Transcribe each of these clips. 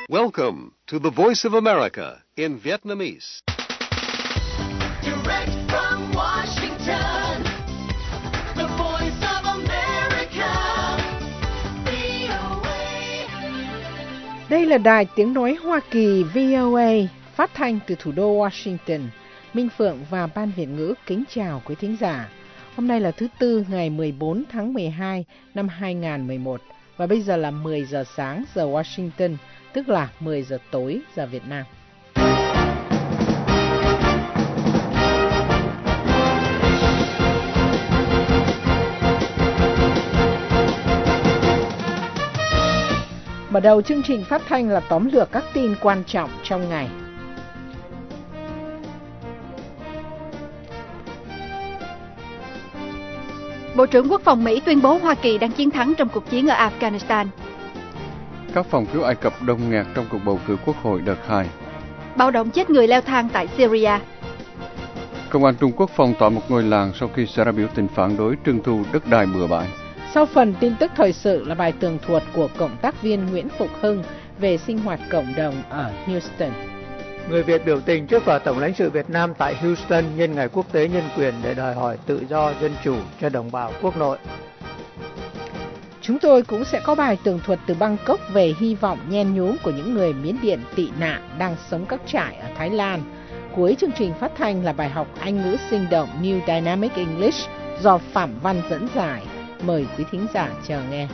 Welcome to the Voice of America in Vietnamese. Direct from Washington, the Voice of America, VOA. Đây là đài tiếng nói Hoa Kỳ VOA, phát thanh từ thủ đô Washington. Minh Phượng và Ban Việt ngữ kính chào quý thính giả. Hôm nay là thứ Tư ngày 14 tháng 12 năm 2011 và bây giờ là 10 giờ sáng giờ Washington, tức là 10 giờ tối giờ Việt Nam. Mở đầu chương trình phát thanh là tóm lược các tin quan trọng trong ngày. Bộ trưởng Quốc phòng Mỹ tuyên bố Hoa Kỳ đang chiến thắng trong cuộc chiến ở Afghanistan. Các phòng phiếu Ai Cập đông nghẹt trong cuộc bầu cử quốc hội đợt 2. Bạo động chết người leo thang tại Syria. Công an Trung Quốc phong tỏa một ngôi làng sau khi xảy ra biểu tình phản đối trưng thu đất đai bừa bãi. Sau phần tin tức thời sự là bài tường thuật của cộng tác viên Nguyễn Phục Hưng về sinh hoạt cộng đồng ở Houston. Người Việt biểu tình trước tòa Tổng lãnh sự Việt Nam tại Houston nhân ngày quốc tế nhân quyền để đòi hỏi tự do dân chủ cho đồng bào quốc nội. Chúng tôi cũng sẽ có bài tường thuật từ Bangkok về hy vọng nhen nhúm của những người Miến Điện tị nạn đang sống các trại ở Thái Lan. Cuối chương trình phát thanh là bài học Anh ngữ sinh động New Dynamic English do Phạm Văn dẫn giải. Mời quý thính giả chờ nghe.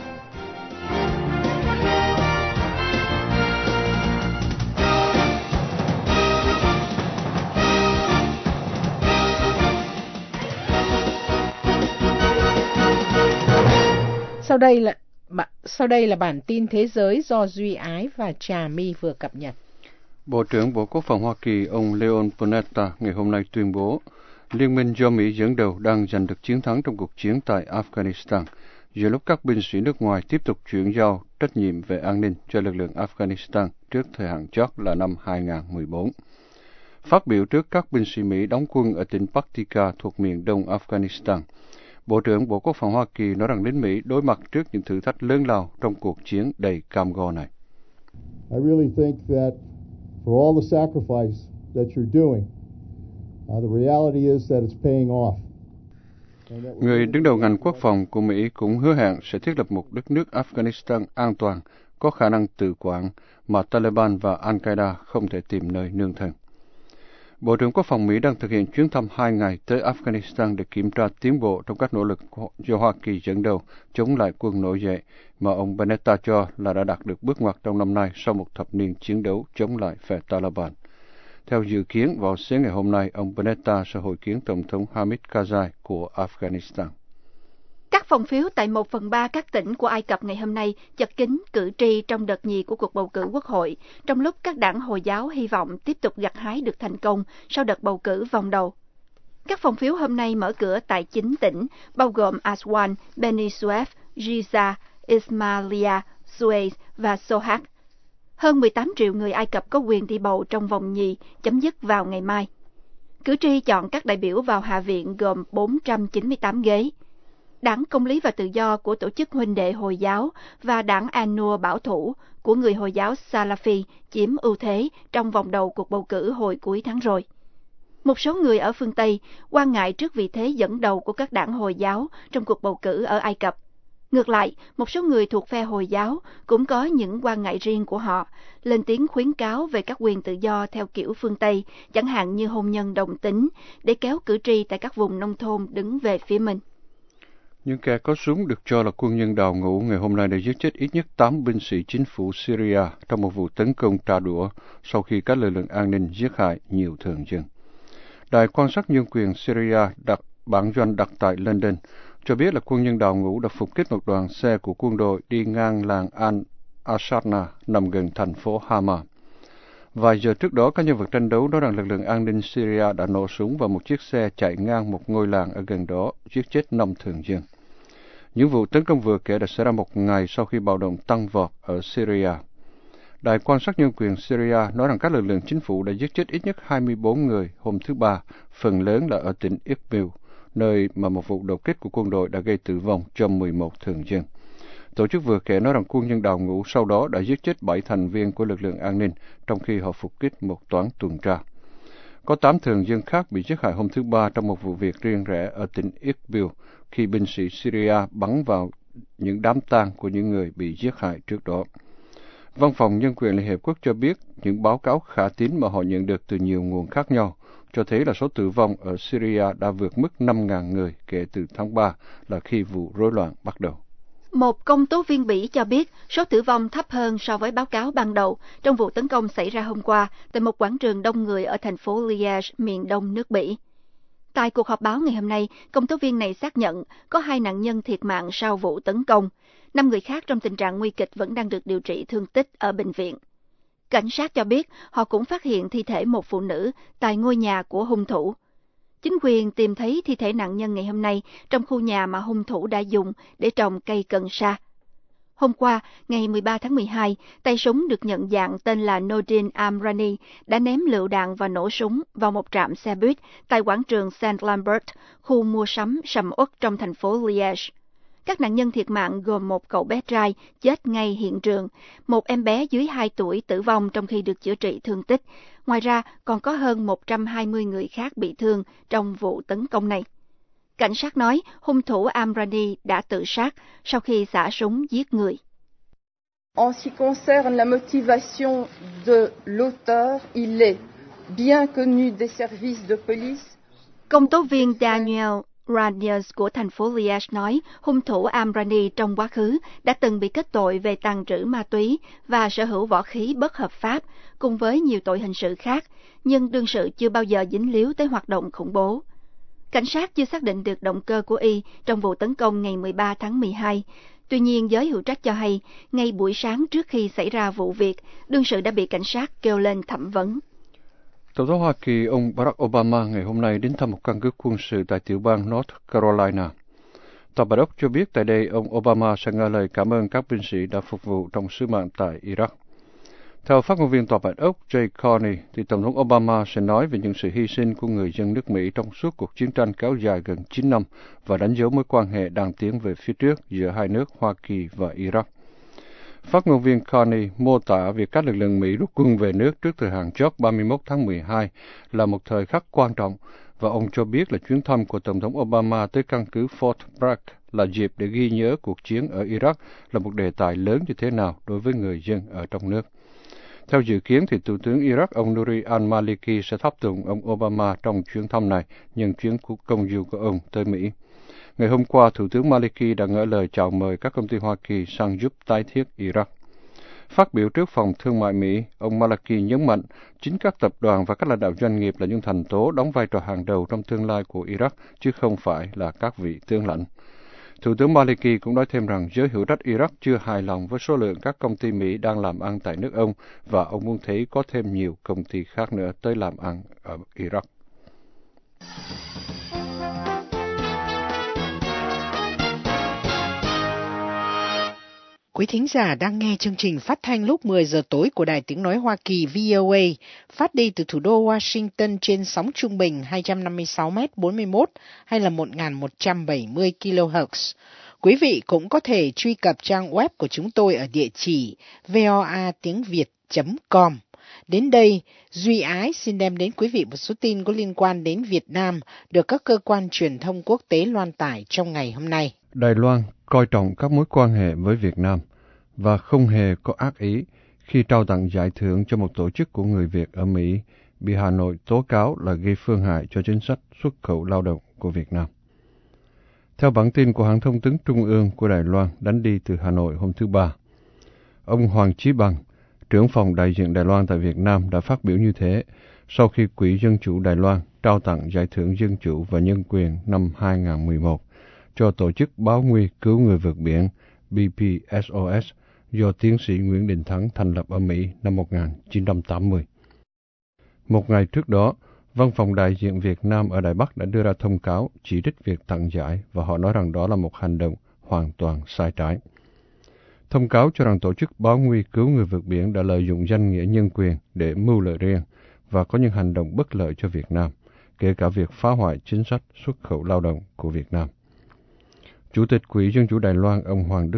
Sau đây là bản tin thế giới do Duy Ái và Trà My vừa cập nhật. Bộ trưởng Bộ Quốc phòng Hoa Kỳ ông Leon Panetta ngày hôm nay tuyên bố Liên minh do Mỹ dẫn đầu đang giành được chiến thắng trong cuộc chiến tại Afghanistan, giữa lúc các binh sĩ nước ngoài tiếp tục chuyển giao trách nhiệm về an ninh cho lực lượng Afghanistan trước thời hạn chót là năm 2014. Phát biểu trước các binh sĩ Mỹ đóng quân ở tỉnh Paktika thuộc miền đông Afghanistan, Bộ trưởng Bộ Quốc phòng Hoa Kỳ nói rằng lính Mỹ đối mặt trước những thử thách lớn lao trong cuộc chiến đầy cam go này. I really think that for all the sacrifice that you're doing, the reality is that it's paying off. Người đứng đầu ngành quốc phòng của Mỹ cũng hứa hẹn sẽ thiết lập một đất nước Afghanistan an toàn, có khả năng tự quản mà Taliban và Al-Qaeda không thể tìm nơi nương thân. Bộ trưởng Quốc phòng Mỹ đang thực hiện chuyến thăm 2 ngày tới Afghanistan để kiểm tra tiến bộ trong các nỗ lực do Hoa Kỳ dẫn đầu chống lại quân nổi dậy mà ông Panetta cho là đã đạt được bước ngoặt trong năm nay sau một thập niên chiến đấu chống lại phe Taliban. Theo dự kiến, vào sáng ngày hôm nay, ông Panetta sẽ hội kiến Tổng thống Hamid Karzai của Afghanistan. Các phòng phiếu tại 1/3 các tỉnh của Ai Cập ngày hôm nay chật kín cử tri trong đợt nhì của cuộc bầu cử quốc hội, trong lúc các đảng Hồi giáo hy vọng tiếp tục gặt hái được thành công sau đợt bầu cử vòng đầu. Các phòng phiếu hôm nay mở cửa tại 9 tỉnh, bao gồm Aswan, Beni Suef, Giza, Ismailia, Suez và Sohag. Hơn 18 triệu người Ai Cập có quyền đi bầu trong vòng nhì chấm dứt vào ngày mai. Cử tri chọn các đại biểu vào Hạ viện gồm 498 ghế. Đảng Công lý và Tự do của Tổ chức Huynh đệ Hồi giáo và đảng An-Nur bảo thủ của người Hồi giáo Salafi chiếm ưu thế trong vòng đầu cuộc bầu cử hồi cuối tháng rồi. Một số người ở phương Tây quan ngại trước vị thế dẫn đầu của các đảng Hồi giáo trong cuộc bầu cử ở Ai Cập. Ngược lại, một số người thuộc phe Hồi giáo cũng có những quan ngại riêng của họ, lên tiếng khuyến cáo về các quyền tự do theo kiểu phương Tây, chẳng hạn như hôn nhân đồng tính, để kéo cử tri tại các vùng nông thôn đứng về phía mình. Những kẻ có súng được cho là quân nhân đào ngũ ngày hôm nay đã giết chết ít nhất 8 binh sĩ chính phủ Syria trong một vụ tấn công trả đũa sau khi các lực lượng an ninh giết hại nhiều thường dân. Đài quan sát nhân quyền Syria bản doanh đặt tại London cho biết là quân nhân đào ngũ đã phục kích một đoàn xe của quân đội đi ngang làng Al-Asharna nằm gần thành phố Hama. Vài giờ trước đó, các nhân vật tranh đấu nói rằng lực lượng an ninh Syria đã nổ súng vào một chiếc xe chạy ngang một ngôi làng ở gần đó, giết chết 5 thường dân. Những vụ tấn công vừa kể đã xảy ra một ngày sau khi bạo động tăng vọt ở Syria. Đài quan sát nhân quyền Syria nói rằng các lực lượng chính phủ đã giết chết ít nhất 24 người hôm thứ Ba, phần lớn là ở tỉnh Idlib, nơi mà một vụ đột kích của quân đội đã gây tử vong cho 11 thường dân. Tổ chức vừa kể nói rằng quân nhân đào ngũ sau đó đã giết chết 7 thành viên của lực lượng an ninh trong khi họ phục kích một toán tuần tra. Có 8 thường dân khác bị giết hại hôm thứ Ba trong một vụ việc riêng rẽ ở tỉnh Idlib khi binh sĩ Syria bắn vào những đám tang của những người bị giết hại trước đó. Văn phòng Nhân quyền Liên Hiệp Quốc cho biết những báo cáo khả tín mà họ nhận được từ nhiều nguồn khác nhau cho thấy là số tử vong ở Syria đã vượt mức 5.000 người kể từ tháng 3 là khi vụ rối loạn bắt đầu. Một công tố viên Bỉ cho biết số tử vong thấp hơn so với báo cáo ban đầu trong vụ tấn công xảy ra hôm qua tại một quảng trường đông người ở thành phố Liège, miền đông nước Bỉ. Tại cuộc họp báo ngày hôm nay, công tố viên này xác nhận có 2 nạn nhân thiệt mạng sau vụ tấn công. 5 người khác trong tình trạng nguy kịch vẫn đang được điều trị thương tích ở bệnh viện. Cảnh sát cho biết họ cũng phát hiện thi thể một phụ nữ tại ngôi nhà của hung thủ. Chính quyền tìm thấy thi thể nạn nhân ngày hôm nay trong khu nhà mà hung thủ đã dùng để trồng cây cần sa. Hôm qua, ngày 13 tháng 12, tay súng được nhận dạng tên là Nordin Amrani đã ném lựu đạn và nổ súng vào một trạm xe buýt tại quảng trường Saint Lambert, khu mua sắm sầm uất trong thành phố Liège. Các nạn nhân thiệt mạng gồm một cậu bé trai chết ngay hiện trường, một em bé dưới 2 tuổi tử vong trong khi được chữa trị thương tích. Ngoài ra, còn có hơn 120 người khác bị thương trong vụ tấn công này. Cảnh sát nói hung thủ Amrani đã tự sát sau khi xả súng giết người. En ce qui concerne la motivation de l'auteur, il est bien connu des services de police. Công tố viên Daniel Raniers của thành phố Liège nói hung thủ Amrani trong quá khứ đã từng bị kết tội về tàng trữ ma túy và sở hữu võ khí bất hợp pháp, cùng với nhiều tội hình sự khác, nhưng đương sự chưa bao giờ dính líu tới hoạt động khủng bố. Cảnh sát chưa xác định được động cơ của y trong vụ tấn công ngày 13 tháng 12. Tuy nhiên, giới hữu trách cho hay, ngay buổi sáng trước khi xảy ra vụ việc, đương sự đã bị cảnh sát kêu lên thẩm vấn. Tổng thống Hoa Kỳ ông Barack Obama ngày hôm nay đến thăm một căn cứ quân sự tại tiểu bang North Carolina. Tòa Bạch Ốc cho biết tại đây ông Obama sẽ nghe lời cảm ơn các binh sĩ đã phục vụ trong sứ mạng tại Iraq. Theo phát ngôn viên Tòa Bạch Ốc Jay Carney, thì Tổng thống Obama sẽ nói về những sự hy sinh của người dân nước Mỹ trong suốt cuộc chiến tranh kéo dài gần 9 năm và đánh dấu mối quan hệ đang tiến về phía trước giữa hai nước Hoa Kỳ và Iraq. Phát ngôn viên Carney mô tả việc các lực lượng Mỹ rút quân về nước trước thời hạn chót 31 tháng 12 là một thời khắc quan trọng, và ông cho biết là chuyến thăm của Tổng thống Obama tới căn cứ Fort Bragg là dịp để ghi nhớ cuộc chiến ở Iraq là một đề tài lớn như thế nào đối với người dân ở trong nước. Theo dự kiến, thì Thủ tướng Iraq ông Nouri al-Maliki sẽ tháp tùng ông Obama trong chuyến thăm này nhân chuyến công du của ông tới Mỹ. Ngày hôm qua, Thủ tướng Maliki đã ngỏ lời chào mời các công ty Hoa Kỳ sang giúp tái thiết Iraq. Phát biểu trước Phòng Thương mại Mỹ, ông Maliki nhấn mạnh chính các tập đoàn và các lãnh đạo doanh nghiệp là những thành tố đóng vai trò hàng đầu trong tương lai của Iraq, chứ không phải là các vị tướng lãnh. Thủ tướng Maliki cũng nói thêm rằng giới hữu trách Iraq chưa hài lòng với số lượng các công ty Mỹ đang làm ăn tại nước ông, và ông muốn thấy có thêm nhiều công ty khác nữa tới làm ăn ở Iraq. Quý thính giả đang nghe chương trình phát thanh lúc 10 giờ tối của Đài Tiếng Nói Hoa Kỳ VOA, phát đi từ thủ đô Washington trên sóng trung bình 256m41 hay là 1170 kHz. Quý vị cũng có thể truy cập trang web của chúng tôi ở địa chỉ voatiengviet.com. Đến đây, Duy Ái xin đem đến quý vị một số tin có liên quan đến Việt Nam được các cơ quan truyền thông quốc tế loan tải trong ngày hôm nay. Đài Loan coi trọng các mối quan hệ với Việt Nam và không hề có ác ý khi trao tặng giải thưởng cho một tổ chức của người Việt ở Mỹ bị Hà Nội tố cáo là gây phương hại cho chính sách xuất khẩu lao động của Việt Nam. Theo bản tin của hãng thông tấn Trung ương của Đài Loan đánh đi từ Hà Nội hôm thứ Ba, ông Hoàng Chí Bằng, trưởng phòng đại diện Đài Loan tại Việt Nam đã phát biểu như thế sau khi Quỹ Dân chủ Đài Loan trao tặng giải thưởng Dân chủ và Nhân quyền năm 2011 cho tổ chức Báo Nguy Cứu Người Vượt Biển BPSOS do tiến sĩ Nguyễn Đình Thắng thành lập ở Mỹ năm 1980. Một ngày trước đó, Văn phòng đại diện Việt Nam ở Đài Bắc đã đưa ra thông cáo chỉ trích việc tặng giải và họ nói rằng đó là một hành động hoàn toàn sai trái. Thông cáo cho rằng tổ chức Báo Nguy Cứu Người Vượt Biển đã lợi dụng danh nghĩa nhân quyền để mưu lợi riêng và có những hành động bất lợi cho Việt Nam, kể cả việc phá hoại chính sách xuất khẩu lao động của Việt Nam. Chủ tịch Quỹ Dân chủ Đài Loan ông Hoàng Đức Phúc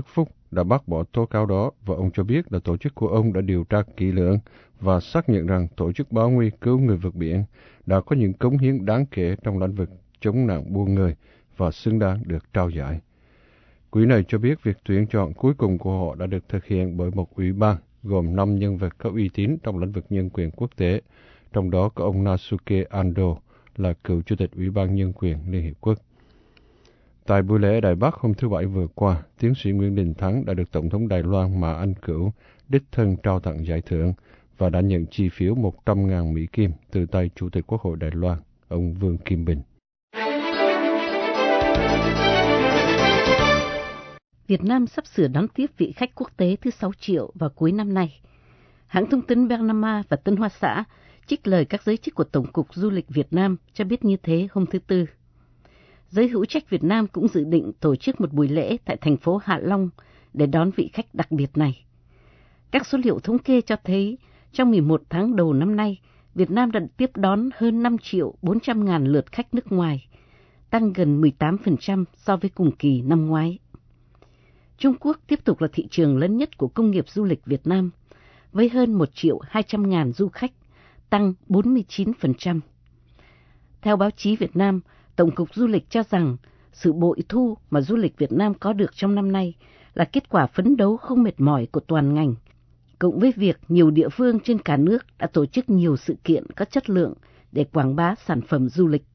đã bác bỏ tố cáo đó và ông cho biết là tổ chức của ông đã điều tra kỹ lưỡng và xác nhận rằng tổ chức báo nguy cứu người vượt biển đã có những cống hiến đáng kể trong lĩnh vực chống nạn buôn người và xứng đáng được trao giải. Quỹ này cho biết việc tuyển chọn cuối cùng của họ đã được thực hiện bởi một ủy ban gồm 5 nhân vật có uy tín trong lĩnh vực nhân quyền quốc tế, trong đó có ông Nasuke Ando là cựu chủ tịch Ủy ban Nhân quyền Liên Hiệp Quốc. Tại buổi lễ Đài Bắc hôm thứ Bảy vừa qua, tiến sĩ Nguyễn Đình Thắng đã được Tổng thống Đài Loan Mã Anh Cửu đích thân trao tặng giải thưởng và đã nhận chi phiếu 100.000 Mỹ Kim từ tay Chủ tịch Quốc hội Đài Loan, ông Vương Kim Bình. Việt Nam sắp sửa đón tiếp vị khách quốc tế thứ 6 triệu vào cuối năm nay. Hãng thông tấn Bernama và Tân Hoa Xã trích lời các giới chức của Tổng cục Du lịch Việt Nam cho biết như thế hôm thứ Tư. Giới hữu trách Việt Nam cũng dự định tổ chức một buổi lễ tại thành phố Hạ Long để đón vị khách đặc biệt này. Các số liệu thống kê cho thấy, trong 11 tháng đầu năm nay, Việt Nam đã tiếp đón hơn 5.400.000 lượt khách nước ngoài, tăng gần 18% so với cùng kỳ năm ngoái. Trung Quốc tiếp tục là thị trường lớn nhất của công nghiệp du lịch Việt Nam, với hơn 1.200.000 du khách, tăng 49%. Theo báo chí Việt Nam, Tổng cục Du lịch cho rằng sự bội thu mà du lịch Việt Nam có được trong năm nay là kết quả phấn đấu không mệt mỏi của toàn ngành, cộng với việc nhiều địa phương trên cả nước đã tổ chức nhiều sự kiện có chất lượng để quảng bá sản phẩm du lịch.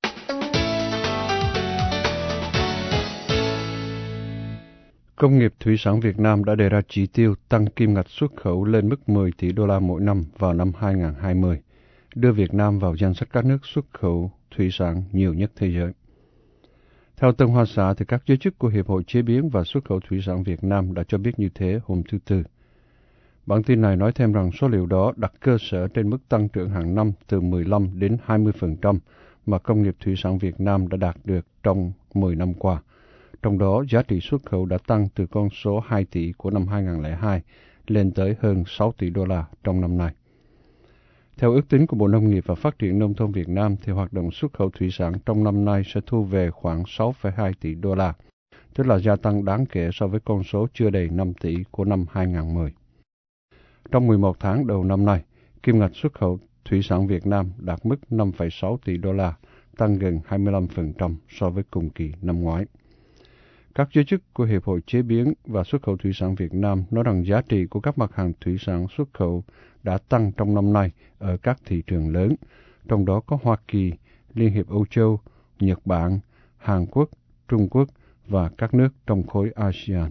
Công nghiệp thủy sản Việt Nam đã đề ra chỉ tiêu tăng kim ngạch xuất khẩu lên mức 10 tỷ đô la mỗi năm vào năm 2020, đưa Việt Nam vào danh sách các nước xuất khẩu thủy sản nhiều nhất thế giới. Theo Tân Hoa Xã, thì các giới chức của Hiệp hội Chế biến và Xuất khẩu Thủy sản Việt Nam đã cho biết như thế hôm thứ Tư. Bản tin này nói thêm rằng số liệu đó đặt cơ sở trên mức tăng trưởng hàng năm từ 15 đến 20% mà công nghiệp thủy sản Việt Nam đã đạt được trong 10 năm qua. Trong đó, giá trị xuất khẩu đã tăng từ con số 2 tỷ của năm 2002 lên tới hơn 6 tỷ đô la trong năm nay. Theo ước tính của Bộ Nông nghiệp và Phát triển Nông thôn Việt Nam, thì hoạt động xuất khẩu thủy sản trong năm nay sẽ thu về khoảng 6,2 tỷ đô la, tức là gia tăng đáng kể so với con số chưa đầy 5 tỷ của năm 2010. Trong 11 tháng đầu năm nay, kim ngạch xuất khẩu thủy sản Việt Nam đạt mức 5,6 tỷ đô la, tăng gần 25% so với cùng kỳ năm ngoái. Các giới chức của Hiệp hội Chế biến và Xuất khẩu Thủy sản Việt Nam nói rằng giá trị của các mặt hàng thủy sản xuất khẩu đã tăng trong năm nay ở các thị trường lớn, trong đó có Hoa Kỳ, Liên hiệp Âu Châu, Nhật Bản, Hàn Quốc, Trung Quốc và các nước trong khối ASEAN.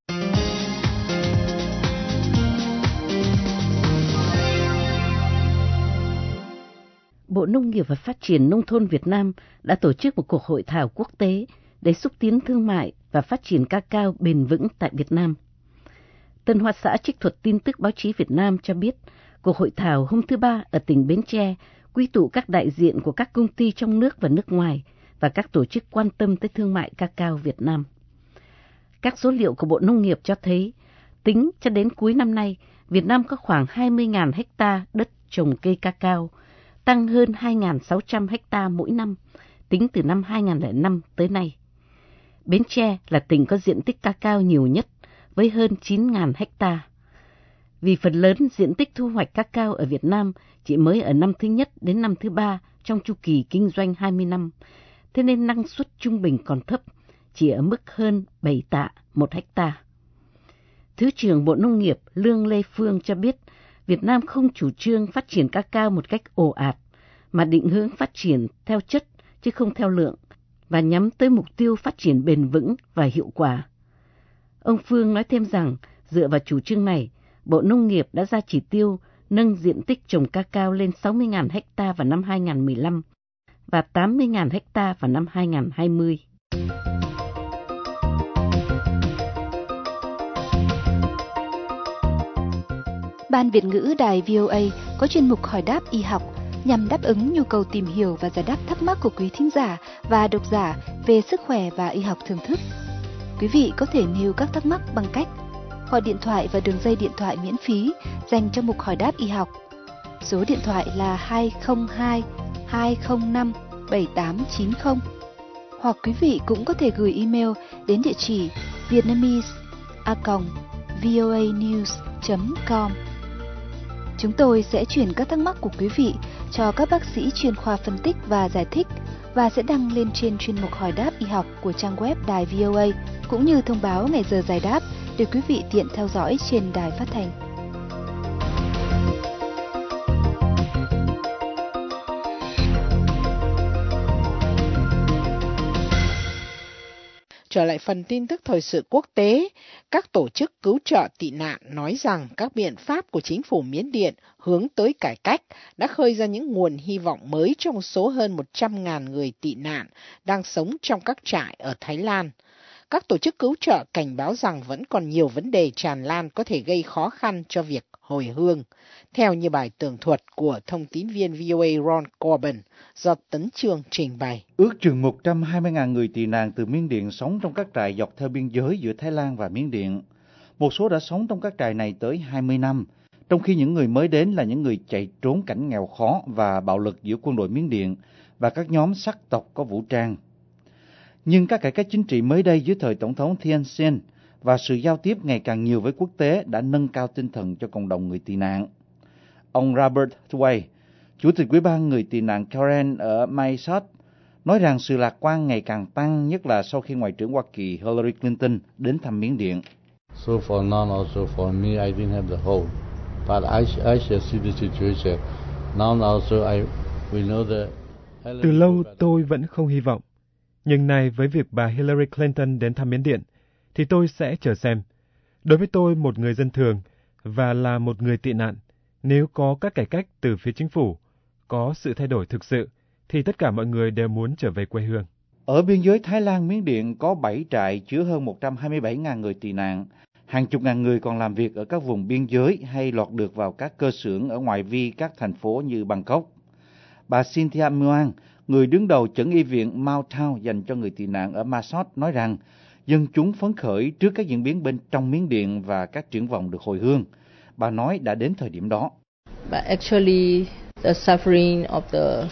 Bộ Nông nghiệp và Phát triển Nông thôn Việt Nam đã tổ chức một cuộc hội thảo quốc tế để xúc tiến thương mại và phát triển cacao bền vững tại Việt Nam. Tân Hoa Xã trích thuật tin tức báo chí Việt Nam cho biết, cuộc hội thảo hôm thứ Ba ở tỉnh Bến Tre quy tụ các đại diện của các công ty trong nước và nước ngoài và các tổ chức quan tâm tới thương mại cacao Việt Nam. Các số liệu của Bộ Nông nghiệp cho thấy, tính cho đến cuối năm nay, Việt Nam có khoảng 20.000 hecta đất trồng cây cacao, tăng hơn 2.600 hecta mỗi năm, tính từ năm 2005 tới nay. Bến Tre là tỉnh có diện tích cacao nhiều nhất, với hơn 9.000 hecta. Vì phần lớn diện tích thu hoạch cacao ở Việt Nam chỉ mới ở năm thứ nhất đến năm thứ ba trong chu kỳ kinh doanh 20 năm, thế nên năng suất trung bình còn thấp, chỉ ở mức hơn 7 tạ một hecta. Thứ trưởng Bộ Nông nghiệp Lương Lê Phương cho biết, Việt Nam không chủ trương phát triển cacao một cách ồ ạt, mà định hướng phát triển theo chất chứ không theo lượng, và nhắm tới mục tiêu phát triển bền vững và hiệu quả. Ông Phương nói thêm rằng, dựa vào chủ trương này, Bộ Nông nghiệp đã ra chỉ tiêu nâng diện tích trồng cacao lên 60.000 hecta vào năm 2015 và 80.000 hecta vào năm 2020. Ban Việt ngữ Đài VOA có chuyên mục hỏi đáp y học nhằm đáp ứng nhu cầu tìm hiểu và giải đáp thắc mắc của quý thính giả và độc giả về sức khỏe và y học thưởng thức. Quý vị có thể nêu các thắc mắc bằng cách gọi điện thoại vào đường dây điện thoại miễn phí dành cho mục hỏi đáp y học. Số điện thoại là 202 205 7890. Hoặc quý vị cũng có thể gửi email đến địa chỉ vietnamese voanews.com. Chúng tôi sẽ chuyển các thắc mắc của quý vị cho các bác sĩ chuyên khoa phân tích và giải thích và sẽ đăng lên trên chuyên mục hỏi đáp y học của trang web đài VOA, cũng như thông báo ngày giờ giải đáp để quý vị tiện theo dõi trên đài phát thanh. Trở lại phần tin tức thời sự quốc tế, các tổ chức cứu trợ tị nạn nói rằng các biện pháp của chính phủ Miến Điện hướng tới cải cách đã khơi ra những nguồn hy vọng mới trong số hơn 100.000 người tị nạn đang sống trong các trại ở Thái Lan. Các tổ chức cứu trợ cảnh báo rằng vẫn còn nhiều vấn đề tràn lan có thể gây khó khăn cho việc hồi hương, theo như bài tường thuật của thông tín viên VOA Ron Corbin do Tấn Chương trình bày. Ước chừng 120.000 người tị nạn từ Miến Điện sống trong các trại dọc theo biên giới giữa Thái Lan và Miến Điện. Một số đã sống trong các trại này tới 20 năm, trong khi những người mới đến là những người chạy trốn cảnh nghèo khó và bạo lực giữa quân đội Miến Điện và các nhóm sắc tộc có vũ trang. Nhưng các cải cách chính trị mới đây dưới thời Tổng thống Thein Sein và sự giao tiếp ngày càng nhiều với quốc tế đã nâng cao tinh thần cho cộng đồng người tị nạn. Ông Robert Tway, Chủ tịch Ủy ban người tị nạn Karen ở Mysore, nói rằng sự lạc quan ngày càng tăng, nhất là sau khi Ngoại trưởng Hoa Kỳ Hillary Clinton đến thăm Miến Điện. So for now, also for me, I didn't have the hope, but I shall see the situation. Now also we know that. Từ lâu tôi vẫn không hy vọng, nhưng nay với việc bà Hillary Clinton đến thăm Miến Điện, thì tôi sẽ chờ xem. Đối với tôi, một người dân thường và là một người tị nạn, nếu có các cải cách từ phía chính phủ, có sự thay đổi thực sự, thì tất cả mọi người đều muốn trở về quê hương. Ở biên giới Thái Lan, Miến Điện có 7 trại chứa hơn 127.000 người tị nạn. Hàng chục ngàn người còn làm việc ở các vùng biên giới hay lọt được vào các cơ xưởng ở ngoại vi các thành phố như Bangkok. Bà Cynthia Muang, người đứng đầu chẩn y viện Mount Town dành cho người tị nạn ở Mysore, nói rằng dân chúng phấn khởi trước các diễn biến bên trong Miến Điện và các triển vọng được hồi hương. Bà nói đã đến thời điểm đó. But actually, the suffering of the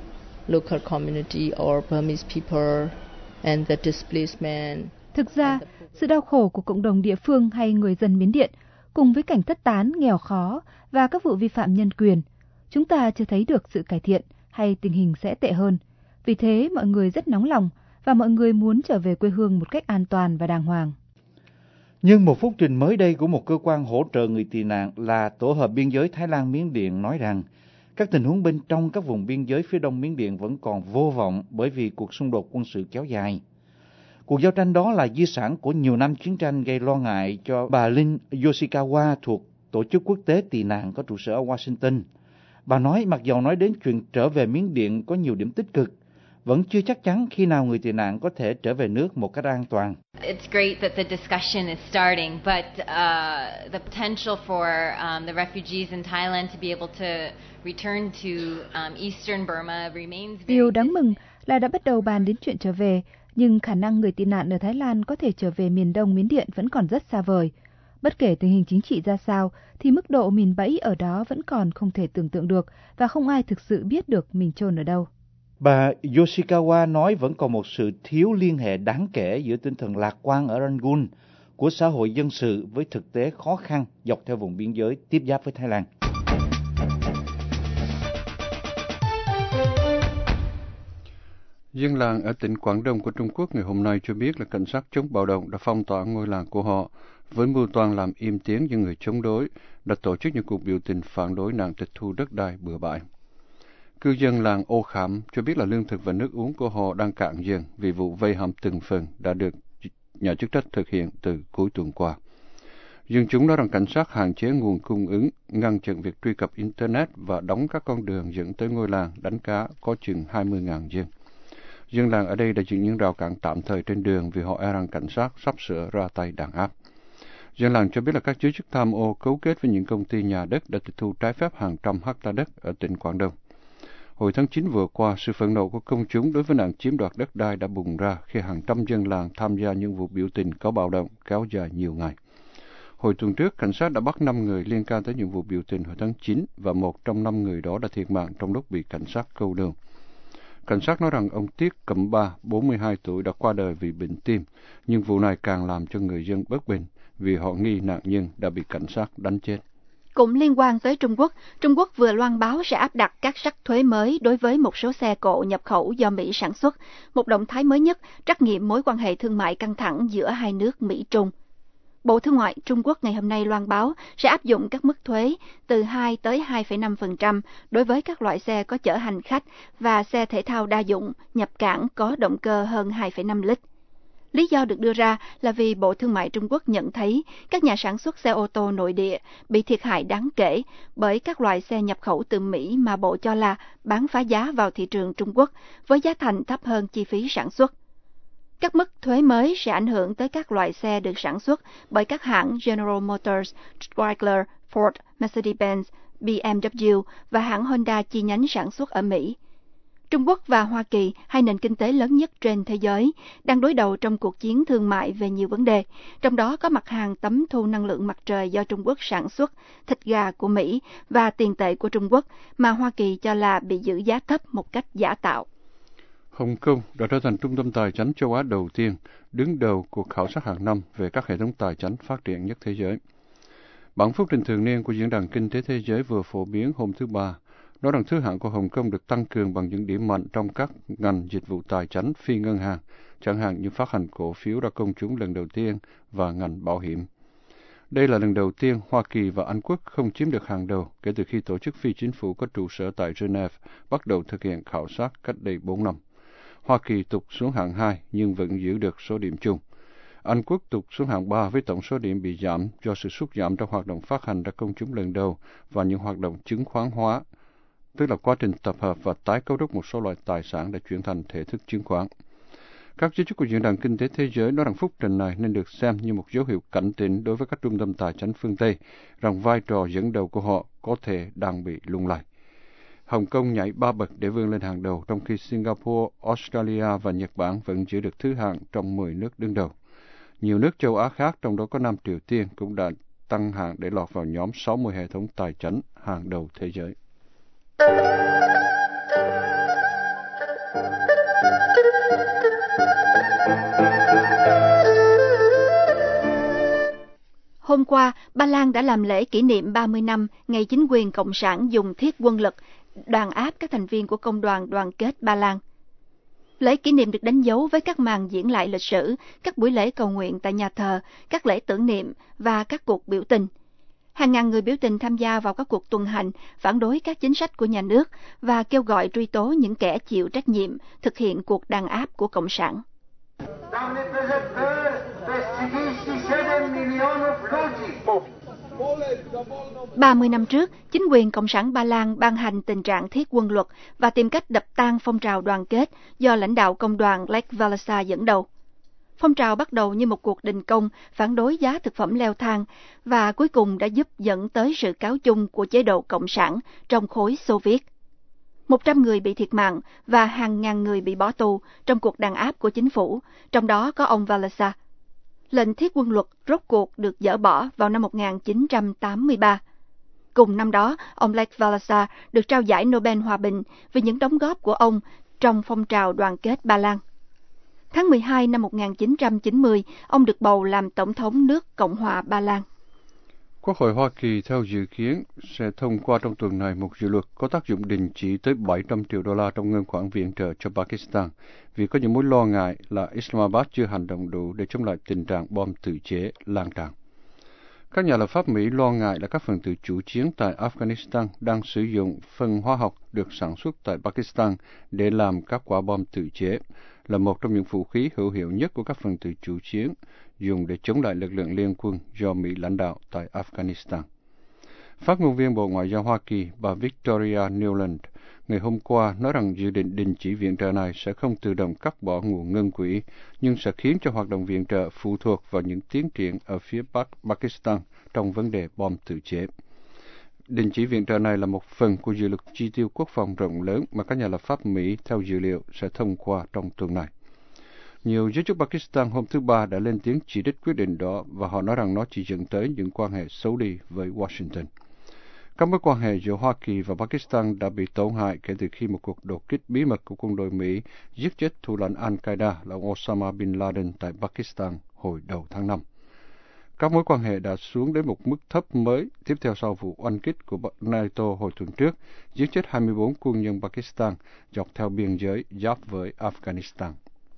local community or Burmese people and the displacement. Thực ra, sự đau khổ của cộng đồng địa phương hay người dân Miến Điện, cùng với cảnh thất tán, nghèo khó và các vụ vi phạm nhân quyền, chúng ta chưa thấy được sự cải thiện hay tình hình sẽ tệ hơn. Vì thế, mọi người rất nóng lòng và mọi người muốn trở về quê hương một cách an toàn và đàng hoàng. Nhưng một phúc trình mới đây của một cơ quan hỗ trợ người tị nạn là Tổ hợp Biên giới Thái Lan Miến Điện nói rằng các tình huống bên trong các vùng biên giới phía đông Miến Điện vẫn còn vô vọng bởi vì cuộc xung đột quân sự kéo dài. Cuộc giao tranh đó là di sản của nhiều năm chiến tranh gây lo ngại cho bà Lynn Yoshikawa thuộc Tổ chức Quốc tế Tị nạn có trụ sở ở Washington. Bà nói mặc dầu nói đến chuyện trở về Miến Điện có nhiều điểm tích cực, vẫn chưa chắc chắn khi nào người tị nạn có thể trở về nước một cách an toàn. It's great that the discussion is starting, but the potential for the refugees in Thailand to be able to return to eastern Burma remains. Điều đáng mừng là đã bắt đầu bàn đến chuyện trở về, nhưng khả năng người tị nạn ở Thái Lan có thể trở về miền đông Miến Điện vẫn còn rất xa vời. Bất kể tình hình chính trị ra sao, thì mức độ mìn bẫy ở đó vẫn còn không thể tưởng tượng được và không ai thực sự biết được mình chôn ở đâu. Bà Yoshikawa nói vẫn còn một sự thiếu liên hệ đáng kể giữa tinh thần lạc quan ở Rangoon của xã hội dân sự với thực tế khó khăn dọc theo vùng biên giới tiếp giáp với Thái Lan. Dân làng ở tỉnh Quảng Đông của Trung Quốc ngày hôm nay cho biết là cảnh sát chống bạo động đã phong tỏa ngôi làng của họ với mưu toan làm im tiếng những người chống đối, đã tổ chức những cuộc biểu tình phản đối nạn tịch thu đất đai bừa bãi. Cư dân làng Ô Khảm cho biết là lương thực và nước uống của họ đang cạn dần vì vụ vây hãm từng phần đã được nhà chức trách thực hiện từ cuối tuần qua. Dân chúng nói rằng cảnh sát hạn chế nguồn cung ứng, ngăn chặn việc truy cập Internet và đóng các con đường dẫn tới ngôi làng đánh cá có chừng 20.000 dân. Dân làng ở đây đã dựng những rào cản tạm thời trên đường vì họ e rằng cảnh sát sắp sửa ra tay đàn áp. Dân làng cho biết là các giới chức tham ô cấu kết với những công ty nhà đất đã tịch thu trái phép hàng trăm hecta đất ở tỉnh Quảng Đông. Hồi tháng 9 vừa qua, sự phẫn nộ của công chúng đối với nạn chiếm đoạt đất đai đã bùng ra khi hàng trăm dân làng tham gia những vụ biểu tình có bạo động kéo dài nhiều ngày. Hồi tuần trước, cảnh sát đã bắt 5 người liên can tới những vụ biểu tình hồi tháng 9 và một trong 5 người đó đã thiệt mạng trong lúc bị cảnh sát câu đường. Cảnh sát nói rằng ông Tiết Cẩm Ba, 42 tuổi, đã qua đời vì bệnh tim, nhưng vụ này càng làm cho người dân bất bình vì họ nghi nạn nhân đã bị cảnh sát đánh chết. Cũng liên quan tới Trung Quốc vừa loan báo sẽ áp đặt các sắc thuế mới đối với một số xe cộ nhập khẩu do Mỹ sản xuất, một động thái mới nhất trắc nghiệm mối quan hệ thương mại căng thẳng giữa hai nước Mỹ-Trung. Bộ Thương ngoại Trung Quốc ngày hôm nay loan báo sẽ áp dụng các mức thuế từ 2 tới 2,5% đối với các loại xe có chở hành khách và xe thể thao đa dụng nhập cảng có động cơ hơn 2,5 lít. Lý do được đưa ra là vì Bộ Thương mại Trung Quốc nhận thấy các nhà sản xuất xe ô tô nội địa bị thiệt hại đáng kể bởi các loại xe nhập khẩu từ Mỹ mà Bộ cho là bán phá giá vào thị trường Trung Quốc với giá thành thấp hơn chi phí sản xuất. Các mức thuế mới sẽ ảnh hưởng tới các loại xe được sản xuất bởi các hãng General Motors, Chrysler, Ford, Mercedes-Benz, BMW và hãng Honda chi nhánh sản xuất ở Mỹ. Trung Quốc và Hoa Kỳ, hai nền kinh tế lớn nhất trên thế giới, đang đối đầu trong cuộc chiến thương mại về nhiều vấn đề, trong đó có mặt hàng tấm thu năng lượng mặt trời do Trung Quốc sản xuất, thịt gà của Mỹ và tiền tệ của Trung Quốc mà Hoa Kỳ cho là bị giữ giá thấp một cách giả tạo. Hồng Kông đã trở thành trung tâm tài chính châu Á đầu tiên, đứng đầu cuộc khảo sát hàng năm về các hệ thống tài chính phát triển nhất thế giới. Bản phúc trình thường niên của Diễn đàn Kinh tế Thế giới vừa phổ biến hôm thứ Ba, nói rằng thứ hạng của Hồng Kông được tăng cường bằng những điểm mạnh trong các ngành dịch vụ tài chính phi ngân hàng, chẳng hạn như phát hành cổ phiếu ra công chúng lần đầu tiên và ngành bảo hiểm. Đây là lần đầu tiên Hoa Kỳ và Anh Quốc không chiếm được hàng đầu kể từ khi tổ chức phi chính phủ có trụ sở tại Geneva bắt đầu thực hiện khảo sát cách đây 4 năm. Hoa Kỳ tụt xuống hạng 2 nhưng vẫn giữ được số điểm chung. Anh Quốc tụt xuống hạng 3 với tổng số điểm bị giảm do sự sút giảm trong hoạt động phát hành ra công chúng lần đầu và những hoạt động chứng khoán hóa, tức là quá trình tập hợp và tái cấu trúc một số loại tài sản để chuyển thành thể thức chứng khoán. Các giới chức của Diễn đàn Kinh tế Thế giới nói rằng phúc trình này nên được xem như một dấu hiệu cảnh tỉnh đối với các trung tâm tài chính phương Tây, rằng vai trò dẫn đầu của họ có thể đang bị lung lay. Hồng Kông nhảy 3 bậc để vươn lên hàng đầu, trong khi Singapore, Australia và Nhật Bản vẫn giữ được thứ hạng trong 10 nước đứng đầu. Nhiều nước châu Á khác, trong đó có Nam Triều Tiên, cũng đã tăng hạng để lọt vào nhóm 60 hệ thống tài chính hàng đầu thế giới. Hôm qua, Ba Lan đã làm lễ kỷ niệm 30 năm ngày chính quyền Cộng sản dùng thiết quân lực đàn áp các thành viên của Công đoàn Đoàn kết Ba Lan. Lễ kỷ niệm được đánh dấu với các màn diễn lại lịch sử, các buổi lễ cầu nguyện tại nhà thờ, các lễ tưởng niệm và các cuộc biểu tình. Hàng ngàn người biểu tình tham gia vào các cuộc tuần hành, phản đối các chính sách của nhà nước và kêu gọi truy tố những kẻ chịu trách nhiệm thực hiện cuộc đàn áp của Cộng sản. 30 năm trước, chính quyền Cộng sản Ba Lan ban hành tình trạng thiết quân luật và tìm cách đập tan phong trào đoàn kết do lãnh đạo công đoàn Lech Walesa dẫn đầu. Phong trào bắt đầu như một cuộc đình công phản đối giá thực phẩm leo thang và cuối cùng đã giúp dẫn tới sự cáo chung của chế độ Cộng sản trong khối Xô Viết. 100 người bị thiệt mạng và hàng ngàn người bị bỏ tù trong cuộc đàn áp của chính phủ, trong đó có ông Walesa. Lệnh thiết quân luật rốt cuộc được dỡ bỏ vào năm 1983. Cùng năm đó, ông Lech Walesa được trao giải Nobel Hòa bình vì những đóng góp của ông trong phong trào đoàn kết Ba Lan. Tháng 12 năm 1990, ông được bầu làm Tổng thống nước Cộng hòa Ba Lan. Quốc hội Hoa Kỳ theo dự kiến sẽ thông qua trong tuần này một dự luật có tác dụng đình chỉ tới 700 triệu đô la trong ngân khoản viện trợ cho Pakistan, vì có những mối lo ngại là Islamabad chưa hành động đủ để chống lại tình trạng bom tự chế lan tràn. Các nhà lập pháp Mỹ lo ngại là các phần tử chủ chiến tại Afghanistan đang sử dụng phân hóa học được sản xuất tại Pakistan để làm các quả bom tự chế, là một trong những vũ khí hữu hiệu nhất của các phần tử chủ chiến dùng để chống lại lực lượng liên quân do Mỹ lãnh đạo tại Afghanistan. Phát ngôn viên Bộ Ngoại giao Hoa Kỳ bà Victoria Nuland ngày hôm qua nói rằng dự định đình chỉ viện trợ này sẽ không tự động cắt bỏ nguồn ngân quỹ, nhưng sẽ khiến cho hoạt động viện trợ phụ thuộc vào những tiến triển ở phía Bắc Pakistan trong vấn đề bom tự chế. Đình chỉ viện trợ này là một phần của dự luật chi tiêu quốc phòng rộng lớn mà các nhà lập pháp Mỹ theo dữ liệu sẽ thông qua trong tuần này. Nhiều giới chức Pakistan hôm thứ Ba đã lên tiếng chỉ trích quyết định đó và họ nói rằng nó chỉ dẫn tới những quan hệ xấu đi với Washington. Các mối quan hệ giữa Hoa Kỳ và Pakistan đã bị tổn hại kể từ khi một cuộc đột kích bí mật của quân đội Mỹ giết chết thủ lãnh Al-Qaeda là Osama Bin Laden tại Pakistan hồi đầu tháng 5. Các mối quan hệ đã xuống đến một mức thấp mới tiếp theo sau vụ oanh kích của NATO hồi tuần trước, giết chết 24 quân nhân Pakistan dọc theo biên giới giáp với Afghanistan.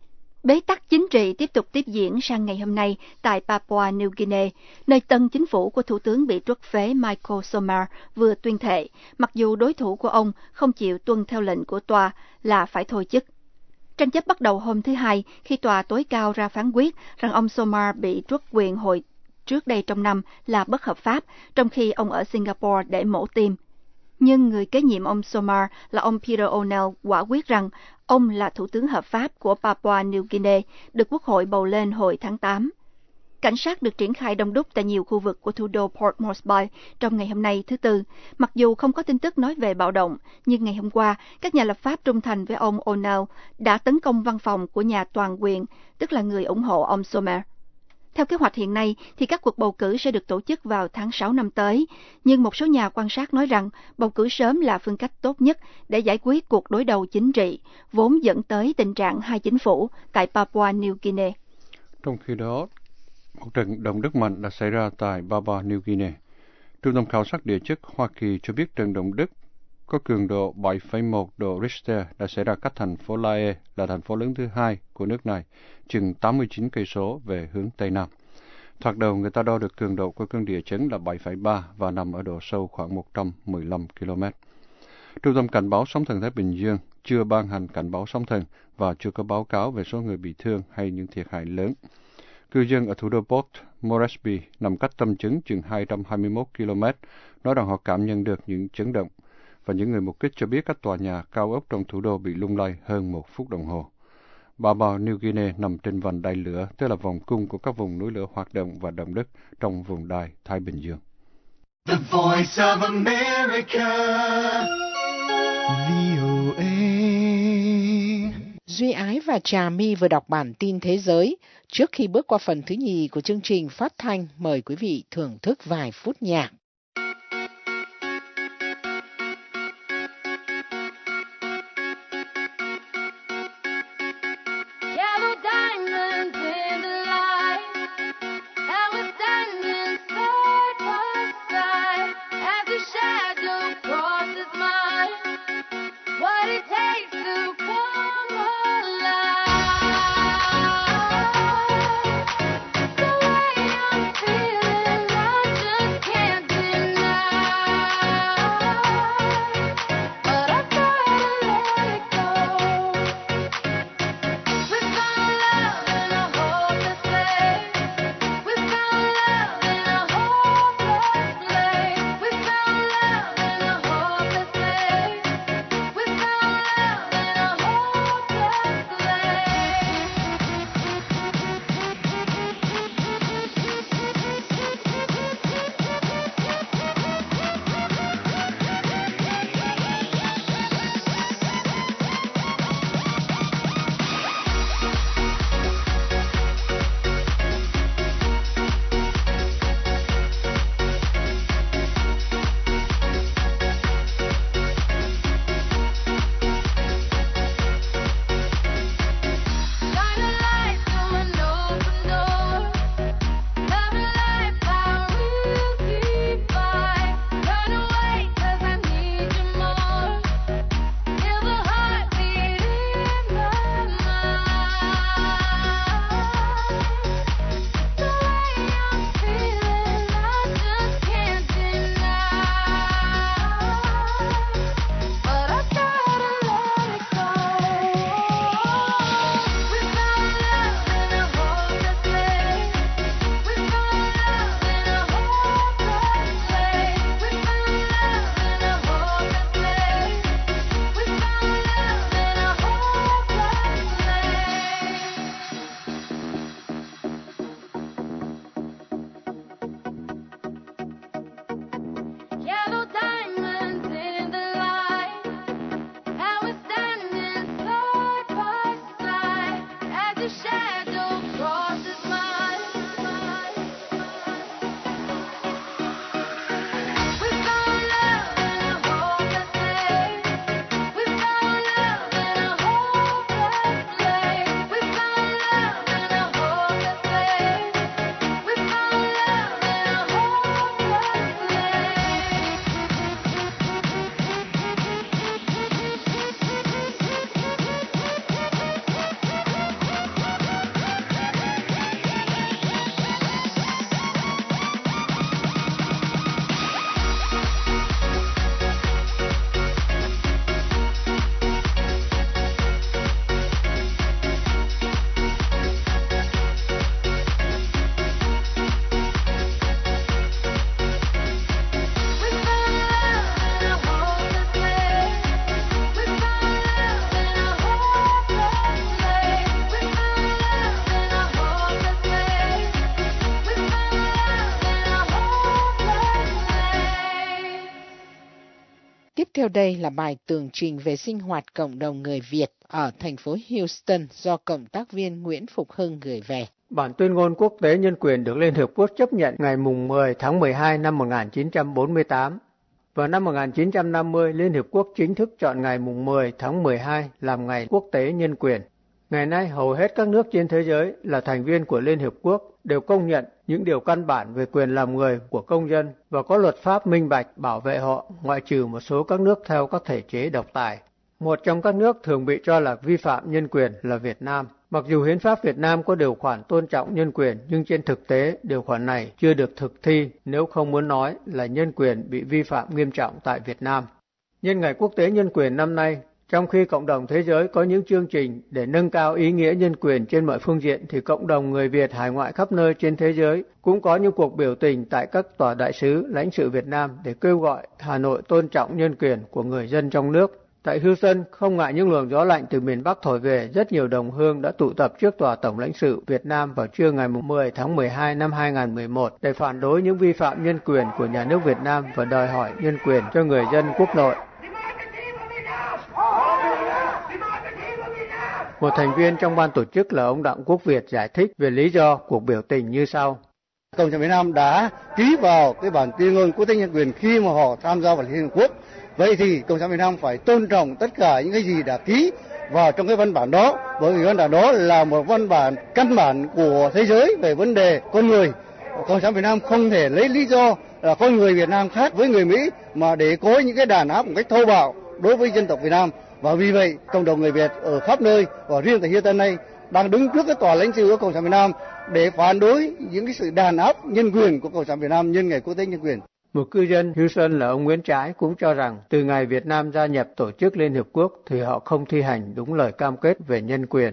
Bế tắc chính trị tiếp tục tiếp diễn sang ngày hôm nay tại Papua New Guinea, nơi tân chính phủ của Thủ tướng bị truất phế Michael Somare vừa tuyên thệ, mặc dù đối thủ của ông không chịu tuân theo lệnh của tòa là phải thôi chức. Tranh chấp bắt đầu hôm thứ Hai khi tòa tối cao ra phán quyết rằng ông Somare bị truất quyền hồi trước đây trong năm là bất hợp pháp, trong khi ông ở Singapore để mổ tim. Nhưng người kế nhiệm ông Somare là ông Peter O'Neill quả quyết rằng ông là thủ tướng hợp pháp của Papua New Guinea, được Quốc hội bầu lên hồi tháng 8. Cảnh sát được triển khai đông đúc tại nhiều khu vực của thủ đô Port Moresby trong ngày hôm nay thứ Tư. Mặc dù không có tin tức nói về bạo động, nhưng ngày hôm qua, các nhà lập pháp trung thành với ông O'Neill đã tấn công văn phòng của nhà toàn quyền, tức là người ủng hộ ông Somare. Theo kế hoạch hiện nay, thì các cuộc bầu cử sẽ được tổ chức vào tháng 6 năm tới, nhưng một số nhà quan sát nói rằng bầu cử sớm là phương cách tốt nhất để giải quyết cuộc đối đầu chính trị, vốn dẫn tới tình trạng hai chính phủ tại Papua New Guinea. Trong khi đó, một trận động đất mạnh đã xảy ra tại Papua New Guinea. Trung tâm khảo sát địa chất Hoa Kỳ cho biết trận động đất có cường độ 7,1 độ Richter đã xảy ra cách thành phố Lae, là thành phố lớn thứ hai của nước này, chừng 89 cây số về hướng Tây Nam. Thoạt đầu người ta đo được cường độ của cơn địa chấn là 7,3 và nằm ở độ sâu khoảng 115 km. Trung tâm cảnh báo sóng thần Thái Bình Dương chưa ban hành cảnh báo sóng thần và chưa có báo cáo về số người bị thương hay những thiệt hại lớn. Cư dân ở thủ đô Port Moresby nằm cách tâm chấn chừng 221 km, nói rằng họ cảm nhận được những chấn động, và những người mục kích cho biết các tòa nhà cao ốc trong thủ đô bị lung lay hơn 1 phút đồng hồ. Papua New Guinea nằm trên vành đai lửa, tức là vòng cung của các vùng núi lửa hoạt động và động đất trong vùng đai Thái Bình Dương. The Voice of America. VOA. Duy Ái và Trà My vừa đọc bản tin thế giới. Trước khi bước qua phần thứ nhì của chương trình phát thanh, mời quý vị thưởng thức vài phút nhạc. Can't Tiếp theo đây là bài tường trình về sinh hoạt cộng đồng người Việt ở thành phố Houston do cộng tác viên Nguyễn Phục Hưng gửi về. Bản tuyên ngôn quốc tế nhân quyền được Liên Hợp Quốc chấp nhận ngày 10 tháng 12 năm 1948. Vào năm 1950, Liên Hợp Quốc chính thức chọn ngày 10 tháng 12 làm ngày quốc tế nhân quyền. Ngày nay, hầu hết các nước trên thế giới là thành viên của Liên Hợp Quốc đều công nhận những điều căn bản về quyền làm người của công dân và có luật pháp minh bạch bảo vệ họ, ngoại trừ một số các nước theo các thể chế độc tài. Một trong các nước thường bị cho là vi phạm nhân quyền là Việt Nam. Mặc dù Hiến pháp Việt Nam có điều khoản tôn trọng nhân quyền, nhưng trên thực tế, điều khoản này chưa được thực thi, nếu không muốn nói là nhân quyền bị vi phạm nghiêm trọng tại Việt Nam. Nhân ngày Quốc tế Nhân quyền năm nay, trong khi cộng đồng thế giới có những chương trình để nâng cao ý nghĩa nhân quyền trên mọi phương diện, thì cộng đồng người Việt hải ngoại khắp nơi trên thế giới cũng có những cuộc biểu tình tại các tòa đại sứ, lãnh sự Việt Nam để kêu gọi Hà Nội tôn trọng nhân quyền của người dân trong nước. Tại Houston, không ngại những luồng gió lạnh từ miền Bắc thổi về, rất nhiều đồng hương đã tụ tập trước tòa Tổng lãnh sự Việt Nam vào trưa ngày 10 tháng 12 năm 2011 để phản đối những vi phạm nhân quyền của nhà nước Việt Nam và đòi hỏi nhân quyền cho người dân quốc nội. Một thành viên trong ban tổ chức là ông Đặng Quốc Việt giải thích về lý do cuộc biểu tình như sau. Cộng sản Việt Nam đã ký vào cái bản tuyên ngôn quốc tế nhân quyền khi mà họ tham gia vào Liên Hợp Quốc. Vậy thì Cộng sản Việt Nam phải tôn trọng tất cả những cái gì đã ký vào trong cái văn bản đó, bởi vì văn bản đó là một văn bản căn bản của thế giới về vấn đề con người. Cộng sản Việt Nam không thể lấy lý do là con người Việt Nam khác với người Mỹ mà để có những cái đàn áp một cách thô bạo đối với dân tộc Việt Nam. Và vì vậy, cộng đồng người Việt ở khắp nơi và riêng tại Houston này đang đứng trước cái tòa lãnh sự của Cộng sản Việt Nam để phản đối những cái sự đàn áp nhân quyền của Cộng sản Việt Nam nhân ngày quốc tế nhân quyền. Một cư dân Houston là ông Nguyễn Trái cũng cho rằng từ ngày Việt Nam gia nhập tổ chức Liên Hợp Quốc thì họ không thi hành đúng lời cam kết về nhân quyền.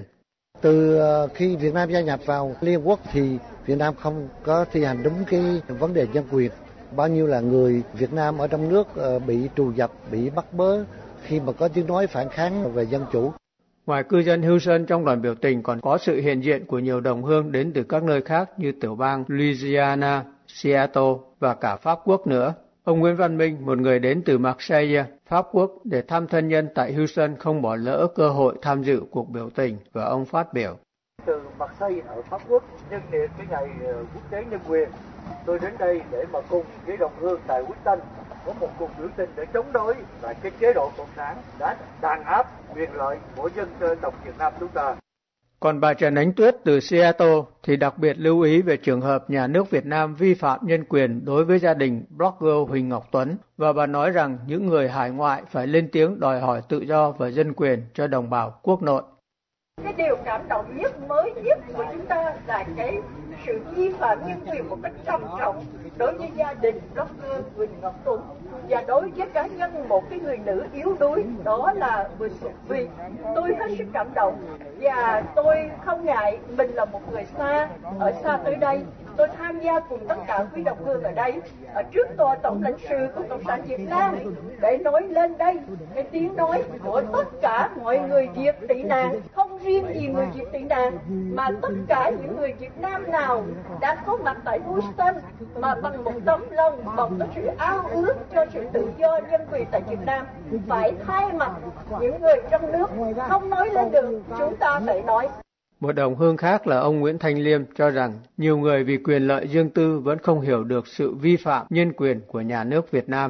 Từ khi Việt Nam gia nhập vào Liên Hợp Quốc thì Việt Nam không có thi hành đúng cái vấn đề nhân quyền. Bao nhiêu là người Việt Nam ở trong nước bị trù dập, bị bắt bớ khi mà có tiếng nói phản kháng về dân chủ. Ngoài cư dân Houston, trong đoàn biểu tình còn có sự hiện diện của nhiều đồng hương đến từ các nơi khác như tiểu bang Louisiana, Seattle và cả Pháp Quốc nữa. Ông Nguyễn Văn Minh, một người đến từ Marseille, Pháp Quốc để thăm thân nhân tại Houston, không bỏ lỡ cơ hội tham dự cuộc biểu tình và ông phát biểu. Từ Marseille ở Pháp Quốc nhân dịp cái ngày quốc tế nhân quyền, tôi đến đây để mà cùng với đồng hương tại Houston có một cuộc biểu tình để chống đối lại cái chế độ cộng sản đã đàn áp quyền lợi của dân tộc Việt Nam chúng ta. Còn bà Trần Ánh Tuyết từ Seattle thì đặc biệt lưu ý về trường hợp nhà nước Việt Nam vi phạm nhân quyền đối với gia đình blogger Huỳnh Ngọc Tuấn, và bà nói rằng những người hải ngoại phải lên tiếng đòi hỏi tự do và dân quyền cho đồng bào quốc nội. Cái điều cảm động mới nhất của chúng ta là cái sự vi phạm nhân quyền một cách trầm trọng đối với gia đình blogger Huỳnh Ngọc Tuấn và đối với cá nhân một cái người nữ yếu đuối đó là Huỳnh Ngọc Vi. Tôi hết sức cảm động và tôi không ngại mình là một người ở xa tới đây. Tôi tham gia cùng tất cả quý đồng hương ở đây ở trước tòa Tổng lãnh sự của Cộng sản Việt Nam để nói lên đây cái tiếng nói của tất cả mọi người Việt tị nạn, không riêng gì người Việt tị nạn mà tất cả những người Việt Nam nào đã có mặt tại Houston mà bằng một tấm lòng bằng cái sự ao ước cho sự tự do nhân quyền tại Việt Nam phải thay mặt những người trong nước không nói lên được, chúng ta phải nói. Một đồng hương khác là ông Nguyễn Thanh Liêm cho rằng nhiều người vì quyền lợi riêng tư vẫn không hiểu được sự vi phạm nhân quyền của nhà nước Việt Nam.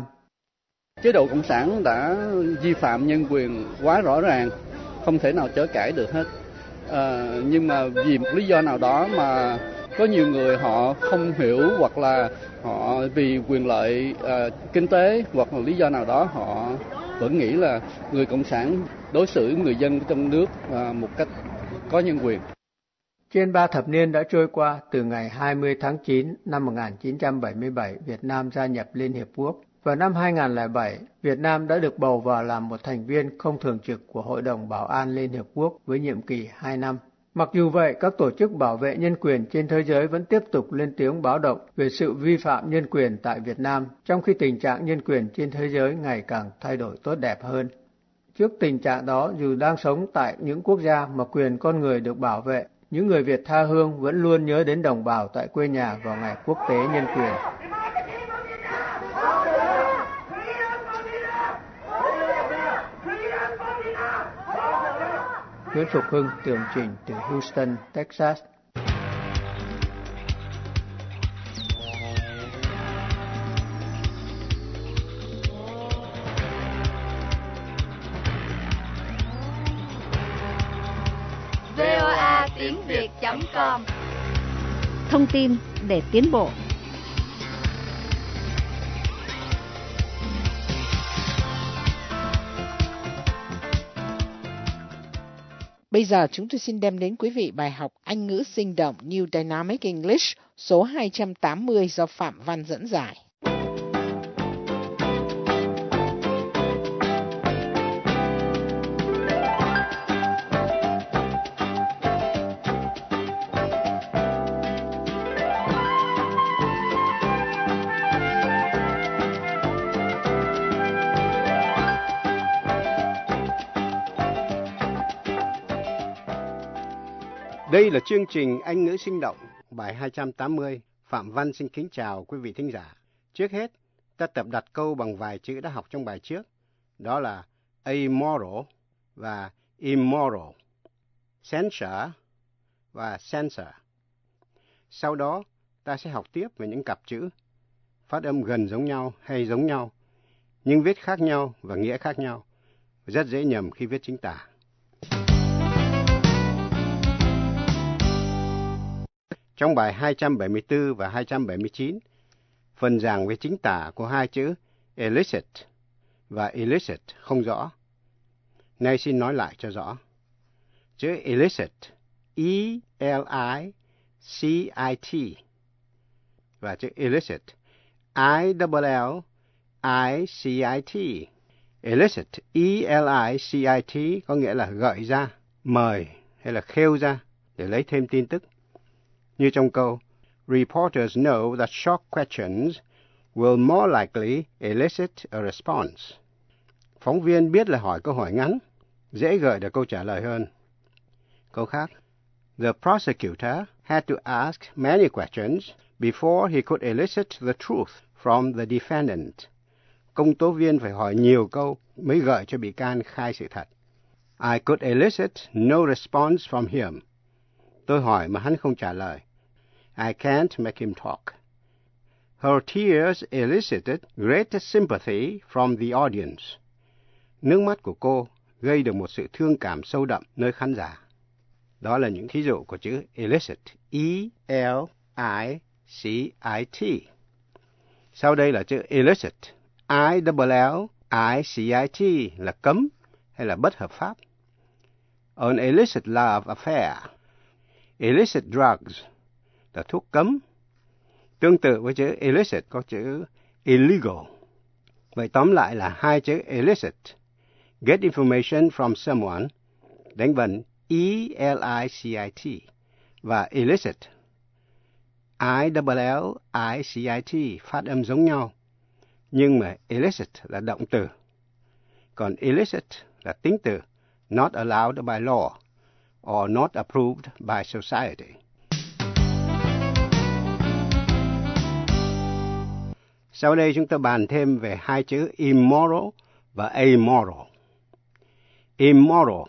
Chế độ Cộng sản đã vi phạm nhân quyền quá rõ ràng, không thể nào chối cãi được hết. Nhưng mà vì một lý do nào đó mà có nhiều người họ không hiểu, hoặc là họ vì quyền lợi kinh tế hoặc là lý do nào đó họ vẫn nghĩ là người Cộng sản đối xử người dân trong nước một cách có nhân quyền. Trên 3 thập niên đã trôi qua từ ngày 20 tháng 9 năm 1977, Việt Nam gia nhập Liên Hiệp Quốc. Vào năm 2007, Việt Nam đã được bầu vào làm một thành viên không thường trực của Hội đồng Bảo an Liên Hiệp Quốc với nhiệm kỳ 2 năm. Mặc dù vậy, các tổ chức bảo vệ nhân quyền trên thế giới vẫn tiếp tục lên tiếng báo động về sự vi phạm nhân quyền tại Việt Nam, trong khi tình trạng nhân quyền trên thế giới ngày càng thay đổi tốt đẹp hơn. Trước tình trạng đó, dù đang sống tại những quốc gia mà quyền con người được bảo vệ, những người Việt tha hương vẫn luôn nhớ đến đồng bào tại quê nhà vào ngày quốc tế nhân quyền. Nguyễn Phục Hưng tường trình từ Houston, Texas. VOA tiếng Việt.com. Thông tin để tiến bộ. Bây giờ chúng tôi xin đem đến quý vị bài học Anh ngữ sinh động New Dynamic English số 280 do Phạm Văn dẫn giải. Đây là chương trình Anh ngữ sinh động, bài 280. Phạm Văn xin kính chào quý vị thính giả. Trước hết, ta tập đặt câu bằng vài chữ đã học trong bài trước. Đó là amoral và immoral, censure và censor. Sau đó, ta sẽ học tiếp về những cặp chữ phát âm gần giống nhau hay giống nhau, nhưng viết khác nhau và nghĩa khác nhau. Rất dễ nhầm khi viết chính tả. Trong bài 274 và 279, phần giảng về chính tả của hai chữ illicit và illicit không rõ. Nay xin nói lại cho rõ. Chữ illicit, E-L-I-C-I-T, và chữ illicit, I-double-L-I-C-I-T. Illicit, E-L-I-C-I-T có nghĩa là gợi ra, mời hay là khêu ra để lấy thêm tin tức. Như trong câu, reporters know that short questions will more likely elicit a response. Phóng viên biết là hỏi câu hỏi ngắn, dễ gợi được câu trả lời hơn. Câu khác, the prosecutor had to ask many questions before he could elicit the truth from the defendant. Công tố viên phải hỏi nhiều câu mới gợi cho bị can khai sự thật. I could elicit no response from him. Tôi hỏi mà hắn không trả lời. I can't make him talk. Her tears elicited great sympathy from the audience. Nước mắt của cô gây được một sự thương cảm sâu đậm nơi khán giả. Đó là những thí dụ của chữ illicit, E-L-I-C-I-T. Sau đây là chữ illicit, I-double-L-I-C-I-T, là cấm hay là bất hợp pháp. An illicit love affair. Illicit drugs là thuốc cấm. Tương tự với chữ illicit có chữ illegal. Vậy tóm lại là hai chữ illicit, get information from someone, đánh vần E-L-I-C-I-T, và illicit, I-double-L-I-C-I-T, phát âm giống nhau, nhưng mà illicit là động từ, còn illicit là tính từ, not allowed by law, or not approved by society. Sau đây chúng ta bàn thêm về hai chữ immoral và amoral. Immoral,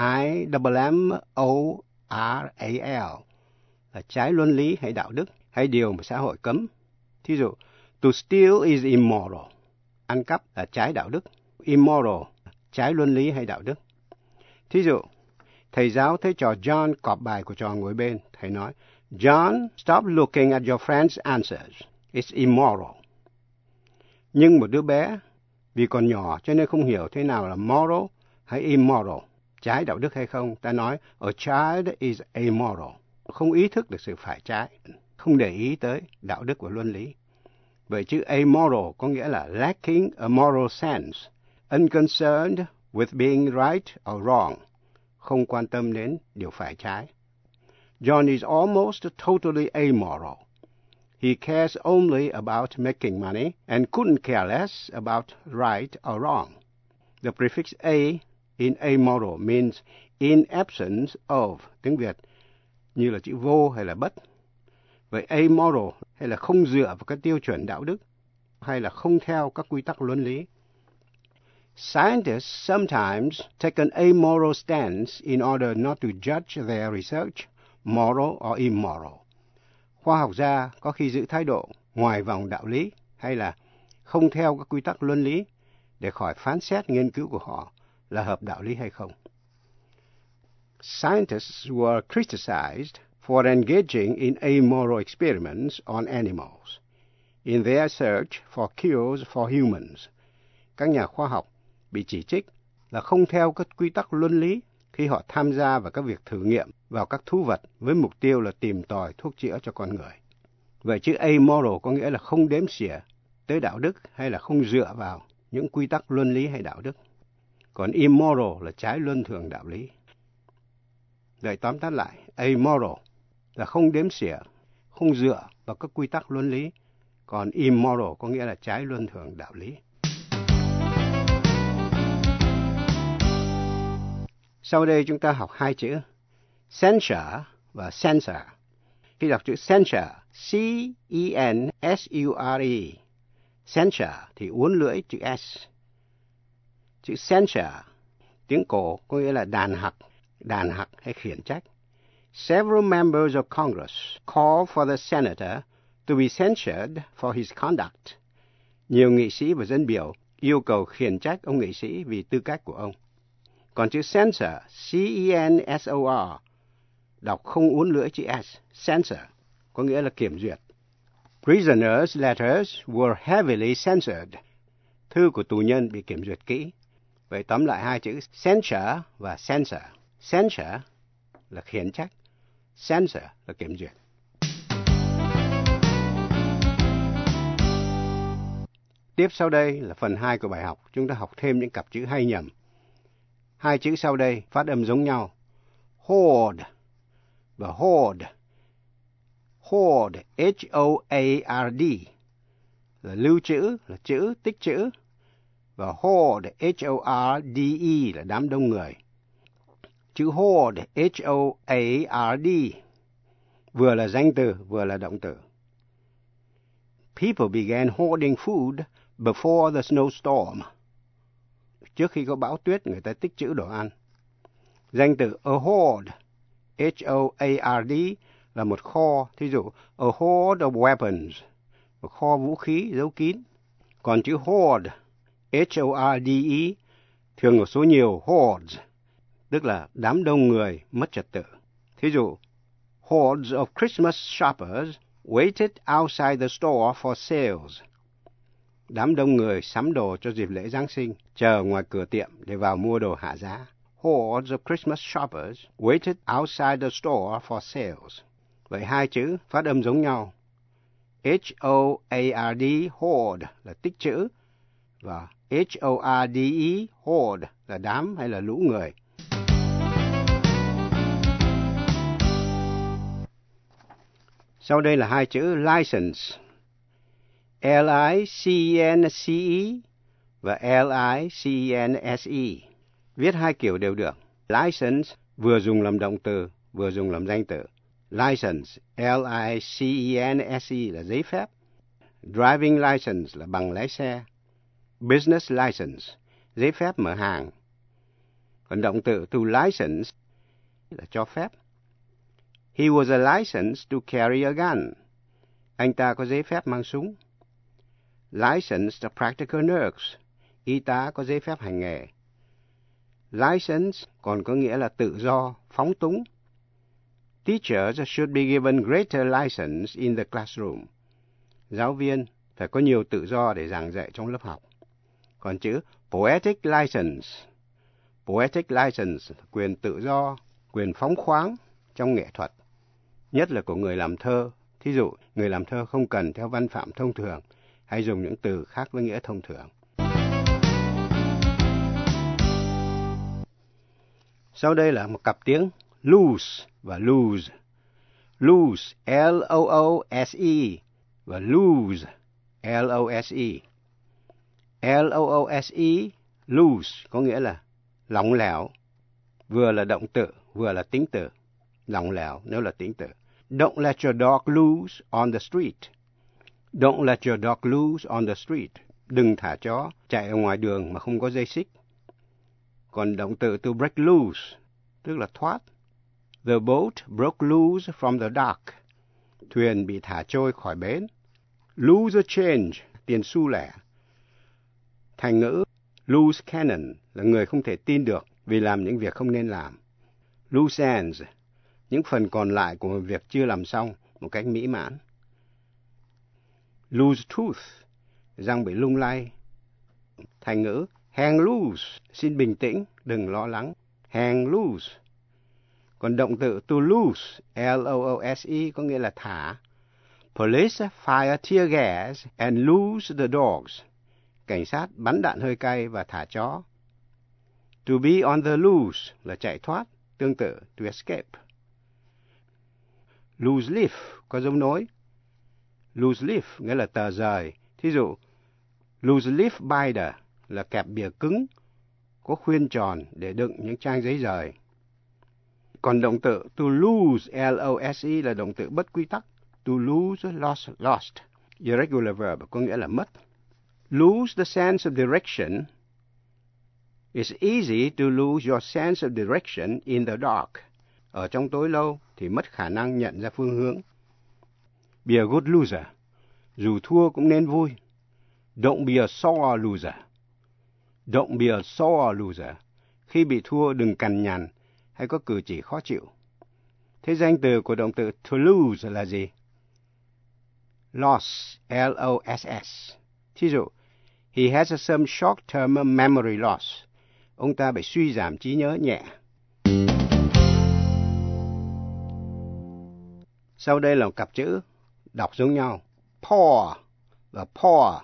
I-double-M-O-R-A-L, là trái luân lý hay đạo đức, hay điều mà xã hội cấm. Thí dụ, to steal is immoral, ăn cắp là trái đạo đức. Immoral, trái luân lý hay đạo đức. Thí dụ, thầy giáo thấy trò John cọp bài của trò ngồi bên. Thầy nói, John, stop looking at your friend's answers. It's immoral. Nhưng một đứa bé, vì còn nhỏ cho nên không hiểu thế nào là moral hay immoral, trái đạo đức hay không. Ta nói, a child is amoral. Không ý thức được sự phải trái, không để ý tới đạo đức của luân lý. Vậy chữ amoral có nghĩa là lacking a moral sense, unconcerned with being right or wrong, không quan tâm đến điều phải trái. John is almost totally amoral. He cares only about making money and couldn't care less about right or wrong. The prefix a in amoral means in absence of, tiếng Việt như là chữ vô hay là bất. Vậy amoral hay là không dựa vào các tiêu chuẩn đạo đức, hay là không theo các quy tắc luân lý. Scientists sometimes take an amoral stance in order not to judge their research moral or immoral. Khoa học gia có khi giữ thái độ ngoài vòng đạo lý hay là không theo các quy tắc luân lý để khỏi phán xét nghiên cứu của họ là hợp đạo lý hay không. Scientists were criticized for engaging in amoral experiments on animals in their search for cures for humans. Các nhà khoa học bị chỉ trích là không theo các quy tắc luân lý khi họ tham gia vào các việc thử nghiệm vào các thú vật với mục tiêu là tìm tòi thuốc chữa cho con người. Vậy chữ amoral có nghĩa là không đếm xỉa tới đạo đức hay là không dựa vào những quy tắc luân lý hay đạo đức. Còn immoral là trái luân thường đạo lý. Vậy tóm tắt lại, amoral là không đếm xỉa, không dựa vào các quy tắc luân lý. Còn immoral có nghĩa là trái luân thường đạo lý. Sau đây chúng ta học hai chữ censure và censor. Khi đọc chữ censure, C-E-N-S-U-R-E, censure thì uốn lưỡi chữ S. Chữ censure, tiếng cổ có nghĩa là đàn hặc hay khiển trách. Several members of Congress called for the senator to be censured for his conduct. Nhiều nghị sĩ và dân biểu yêu cầu khiển trách ông nghị sĩ vì tư cách của ông. Còn chữ censor, C-E-N-S-O-R, đọc không uốn lưỡi chữ S, censor, có nghĩa là kiểm duyệt. Prisoners' letters were heavily censored. Thư của tù nhân bị kiểm duyệt kỹ. Vậy tóm lại hai chữ censure và censor. Censure là khiển trách, censor là kiểm duyệt. Tiếp sau đây là phần 2 của bài học. Chúng ta học thêm những cặp chữ hay nhầm. Hai chữ sau đây phát âm giống nhau. Hoard và hoard. Hoard, H-O-A-R-D, là lưu trữ, là chữ, tích trữ. Và hoard, H-O-R-D-E, là đám đông người. Chữ hoard, H-O-A-R-D, vừa là danh từ, vừa là động từ. People began hoarding food before the snowstorm. Trước khi có bão tuyết, người ta tích trữ đồ ăn. Danh từ a hoard, H-O-A-R-D, là một kho, thí dụ a hoard of weapons, một kho vũ khí giấu kín. Còn chữ hoard, H-O-R-D-E, thường có số nhiều hordes, tức là đám đông người mất trật tự. Thí dụ, hordes of Christmas shoppers waited outside the store for sales. Đám đông người sắm đồ cho dịp lễ Giáng sinh, chờ ngoài cửa tiệm để vào mua đồ hạ giá. Hordes of Christmas shoppers waited outside the store for sales. Vậy hai chữ phát âm giống nhau. H-O-A-R-D, hoard, là tích trữ, và H-O-R-D-E, horde, là đám hay là lũ người. Sau đây là hai chữ license. L-I-C-E-N-C-E và L-I-C-E-N-S-E. Viết hai kiểu đều được. License vừa dùng làm động từ, vừa dùng làm danh từ. License, L-I-C-E-N-S-E là giấy phép. Driving license là bằng lái xe. Business license, giấy phép mở hàng. Còn động từ to license là cho phép. He was a licensed to carry a gun. Anh ta có giấy phép mang súng. Licensed practical nurse. Y tá có giấy phép hành nghề. License còn có nghĩa là tự do, phóng túng. Teachers should be given greater license in the classroom. Giáo viên phải có nhiều tự do để giảng dạy trong lớp học. Còn chữ poetic license. Poetic license, quyền tự do, quyền phóng khoáng trong nghệ thuật. Nhất là của người làm thơ. Thí dụ, người làm thơ không cần theo văn phạm thông thường, hay dùng những từ khác với nghĩa thông thường. Sau đây là một cặp tiếng loose và lose. Loose, L-O-O-S-E, và lose, L-O-S-E. L-O-O-S-E, loose, có nghĩa là lỏng lẻo, vừa là động từ, vừa là tính từ. Lỏng lẻo nếu là tính từ. Don't let your dog loose on the street. Don't let your dog loose on the street. đừng thả chó chạy ở ngoài đường mà không có dây xích. Còn động từ to break loose, tức là thoát. The boat broke loose from the dock. Thuyền bị thả trôi khỏi bến. Lose a change, tiền xu lẻ. Thành ngữ loose cannon là người không thể tin được vì làm những việc không nên làm. Loose ends, những phần còn lại của một việc chưa làm xong một cách mỹ mãn. Loose tooth, răng bị lung lay. Thành ngữ hang loose, xin bình tĩnh, đừng lo lắng. Hang loose. Còn động từ to loose, L-O-O-S-E, có nghĩa là thả. Police fire tear gas and loose the dogs. Cảnh sát bắn đạn hơi cay và thả chó. To be on the loose là chạy thoát, tương tự to escape. Loose leaf có dấu nối. Loose leaf nghĩa là tờ rời. Thí dụ, loose leaf binder là kẹp bìa cứng, có khuyên tròn để đựng những trang giấy rời. Còn động từ to lose, L-O-S-E là động từ bất quy tắc. To lose, lost. Irregular verb có nghĩa là mất. Lose the sense of direction. It's easy to lose your sense of direction in the dark. Ở trong tối lâu thì mất khả năng nhận ra phương hướng. Be a good loser. Dù thua cũng nên vui. Don't be a sore loser. Don't be a sore loser. Khi bị thua đừng cằn nhằn hay có cử chỉ khó chịu. Thế danh từ của động từ to lose là gì? Loss, L-O-S-S. Thí dụ, he has some short-term memory loss. Ông ta bị suy giảm trí nhớ nhẹ. Sau đây là một cặp chữ đọc giống nhau. Paw và paw.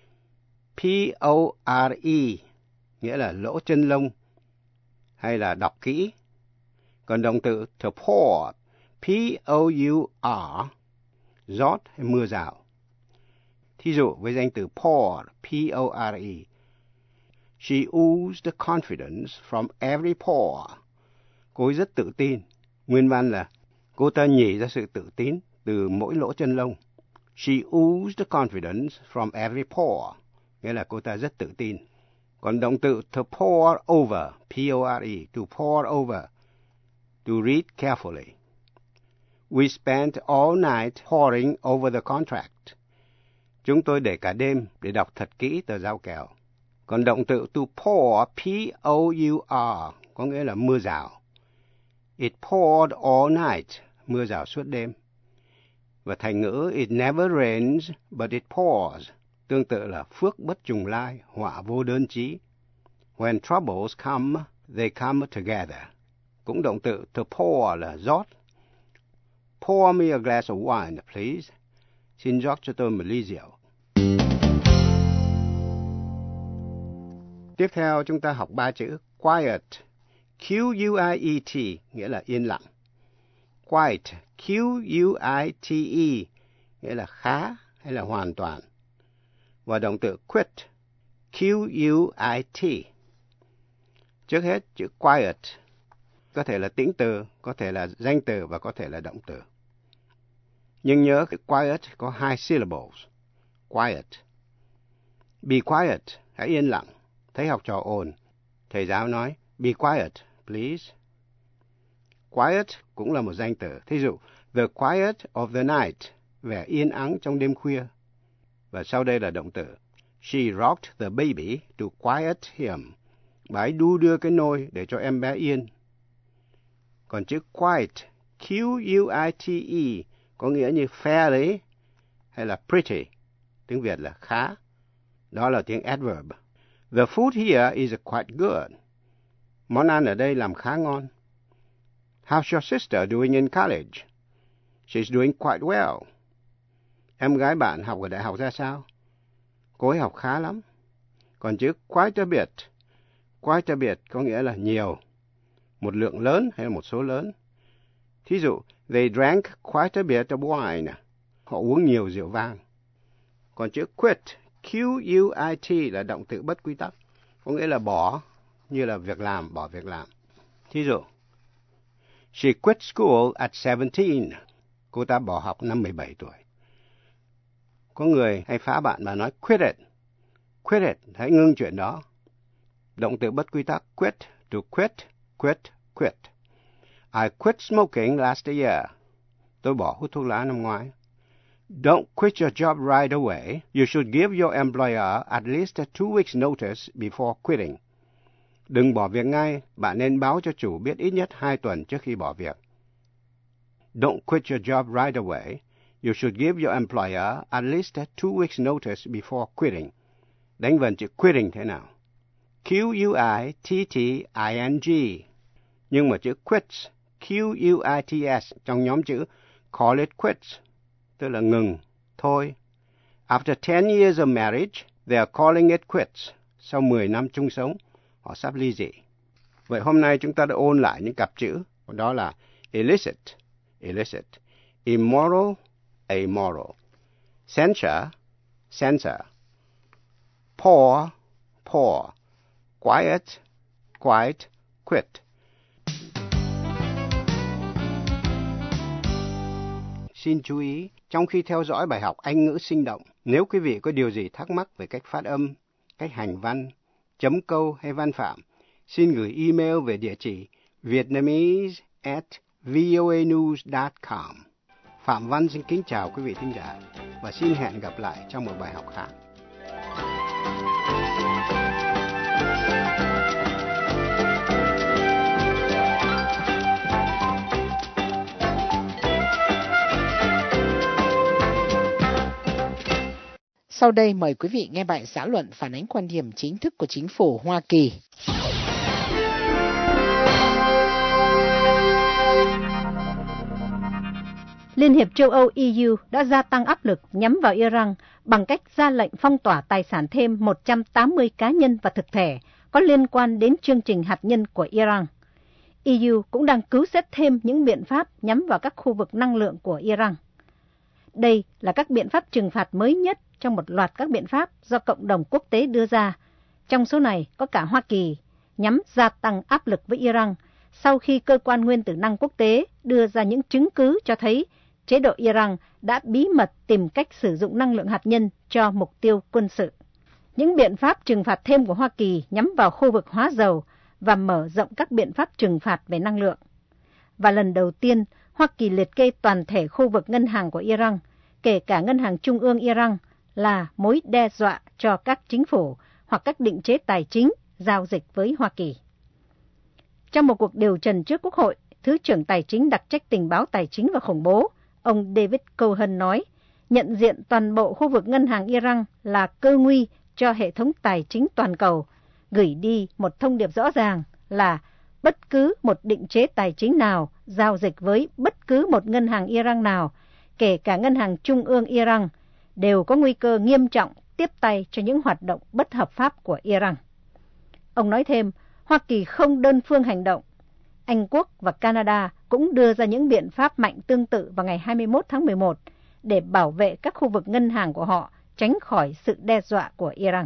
P-O-R-E nghĩa là lỗ chân lông hay là đọc kỹ. Còn động từ to pour, P-O-U-R, rót hay mưa rào. Thí dụ với danh từ pour, P-O-R-E. She oozed confidence from every pore. Cô ấy rất tự tin. Nguyên văn là cô ta nhỉ ra sự tự tin từ mỗi lỗ chân lông. She oozed confidence from every pore. Nghĩa là cô ta rất tự tin. Còn động từ to pour over, P-O-R-E, to pour over, to read carefully. We spent all night poring over the contract. Chúng tôi để cả đêm để đọc thật kỹ tờ giao kèo. Còn động từ to pour, P-O-U-R, có nghĩa là mưa rào. It poured all night, mưa rào suốt đêm. Và thành ngữ it never rains, but it pours, tương tự là phước bất trùng lai, họa vô đơn chí. When troubles come, they come together. Cũng động từ to pour là rót. Pour me a glass of wine, please. Xin rót cho tôi một ly rượu. Tiếp theo chúng ta học 3 chữ quiet. Q-U-I-E-T nghĩa là yên lặng. Quiet, Q-U-I-T-E nghĩa là khá hay là hoàn toàn. Và động từ quit, Q-U-I-T. Trước hết chữ quiet có thể là tĩnh từ, có thể là danh từ và có thể là động từ. Nhưng nhớ cái quiet có 2 syllables. Quiet. Be quiet, hãy yên lặng. Thấy học trò ồn, thầy giáo nói, be quiet, please. Quiet cũng là một danh từ. Thí dụ, the quiet of the night, vẻ yên ắng trong đêm khuya. Và sau đây là động từ. She rocked the baby to quiet him. Bà ấy đu đưa cái nôi để cho em bé yên. Còn chữ quiet, Q-U-I-T-E, có nghĩa như fairly hay là pretty. Tiếng Việt là khá. Đó là tiếng adverb. The food here is quite good. Món ăn ở đây làm khá ngon. How's your sister doing in college? She's doing quite well. Em gái bạn học ở đại học ra sao? Cô ấy học khá lắm. Còn chữ quite a bit có nghĩa là nhiều. Một lượng lớn hay là một số lớn. Thí dụ, they drank quite a bit of wine. Họ uống nhiều rượu vang. Còn chữ quit, Q-U-I-T là động từ bất quy tắc. Có nghĩa là bỏ, như là việc làm, bỏ việc làm. Thí dụ, she quit school at 17. Cô ta bỏ học năm 17 tuổi. Có người hay phá bạn và nói quit it. Quit it, hãy ngưng chuyện đó. Động từ bất quy tắc quit, to quit, quit, quit. I quit smoking last year. Tôi bỏ hút thuốc lá năm ngoái. Don't quit your job right away. You should give your employer at least 2 weeks notice before quitting. Đừng bỏ việc ngay, bạn nên báo cho chủ biết ít nhất 2 tuần trước khi bỏ việc. Don't quit your job right away. You should give your employer at least 2 weeks notice before quitting. Đánh vần chữ quitting thế nào? Q-U-I-T-T-I-N-G. Nhưng mà chữ quits, Q-U-I-T-S trong nhóm chữ call it quits, tức là ngừng, thôi. After 10 years of marriage, they are calling it quits. Sau 10 năm chung sống, họ sắp ly dị. Vậy hôm nay chúng ta đã ôn lại những cặp chữ, đó là illicit, illicit, immoral, amoral, censure, censor, poor, poor, quiet, quiet, quit. Xin chú ý, trong khi theo dõi bài học Anh ngữ sinh động, nếu quý vị có điều gì thắc mắc về cách phát âm, cách hành văn, chấm câu hay văn phạm, xin gửi email về địa chỉ vietnamese@voanews.com. Phạm Văn xin kính chào quý vị thính giả và xin hẹn gặp lại trong một bài học khác. Sau đây mời quý vị nghe bài xã luận phản ánh quan điểm chính thức của chính phủ Hoa Kỳ. Liên hiệp châu Âu EU đã gia tăng áp lực nhắm vào Iran bằng cách ra lệnh phong tỏa tài sản thêm 180 cá nhân và thực thể có liên quan đến chương trình hạt nhân của Iran. EU cũng đang cứu xét thêm những biện pháp nhắm vào các khu vực năng lượng của Iran. Đây là các biện pháp trừng phạt mới nhất trong một loạt các biện pháp do cộng đồng quốc tế đưa ra. Trong số này có cả Hoa Kỳ, nhằm gia tăng áp lực với Iran sau khi cơ quan nguyên tử năng quốc tế đưa ra những chứng cứ cho thấy chế độ Iran đã bí mật tìm cách sử dụng năng lượng hạt nhân cho mục tiêu quân sự. Những biện pháp trừng phạt thêm của Hoa Kỳ nhắm vào khu vực hóa dầu và mở rộng các biện pháp trừng phạt về năng lượng. Và lần đầu tiên, Hoa Kỳ liệt kê toàn thể khu vực ngân hàng của Iran, kể cả ngân hàng trung ương Iran, là mối đe dọa cho các chính phủ hoặc các định chế tài chính giao dịch với Hoa Kỳ. Trong một cuộc điều trần trước Quốc hội, Thứ trưởng Tài chính đặc trách tình báo tài chính và khủng bố, ông David Cohen nói, nhận diện toàn bộ khu vực ngân hàng Iran là cơ nguy cho hệ thống tài chính toàn cầu, gửi đi một thông điệp rõ ràng là bất cứ một định chế tài chính nào giao dịch với bất cứ một ngân hàng Iran nào, kể cả ngân hàng trung ương Iran, đều có nguy cơ nghiêm trọng tiếp tay cho những hoạt động bất hợp pháp của Iran. Ông nói thêm, Hoa Kỳ không đơn phương hành động. Anh Quốc và Canada cũng đưa ra những biện pháp mạnh tương tự vào ngày 21 tháng 11 để bảo vệ các khu vực ngân hàng của họ tránh khỏi sự đe dọa của Iran.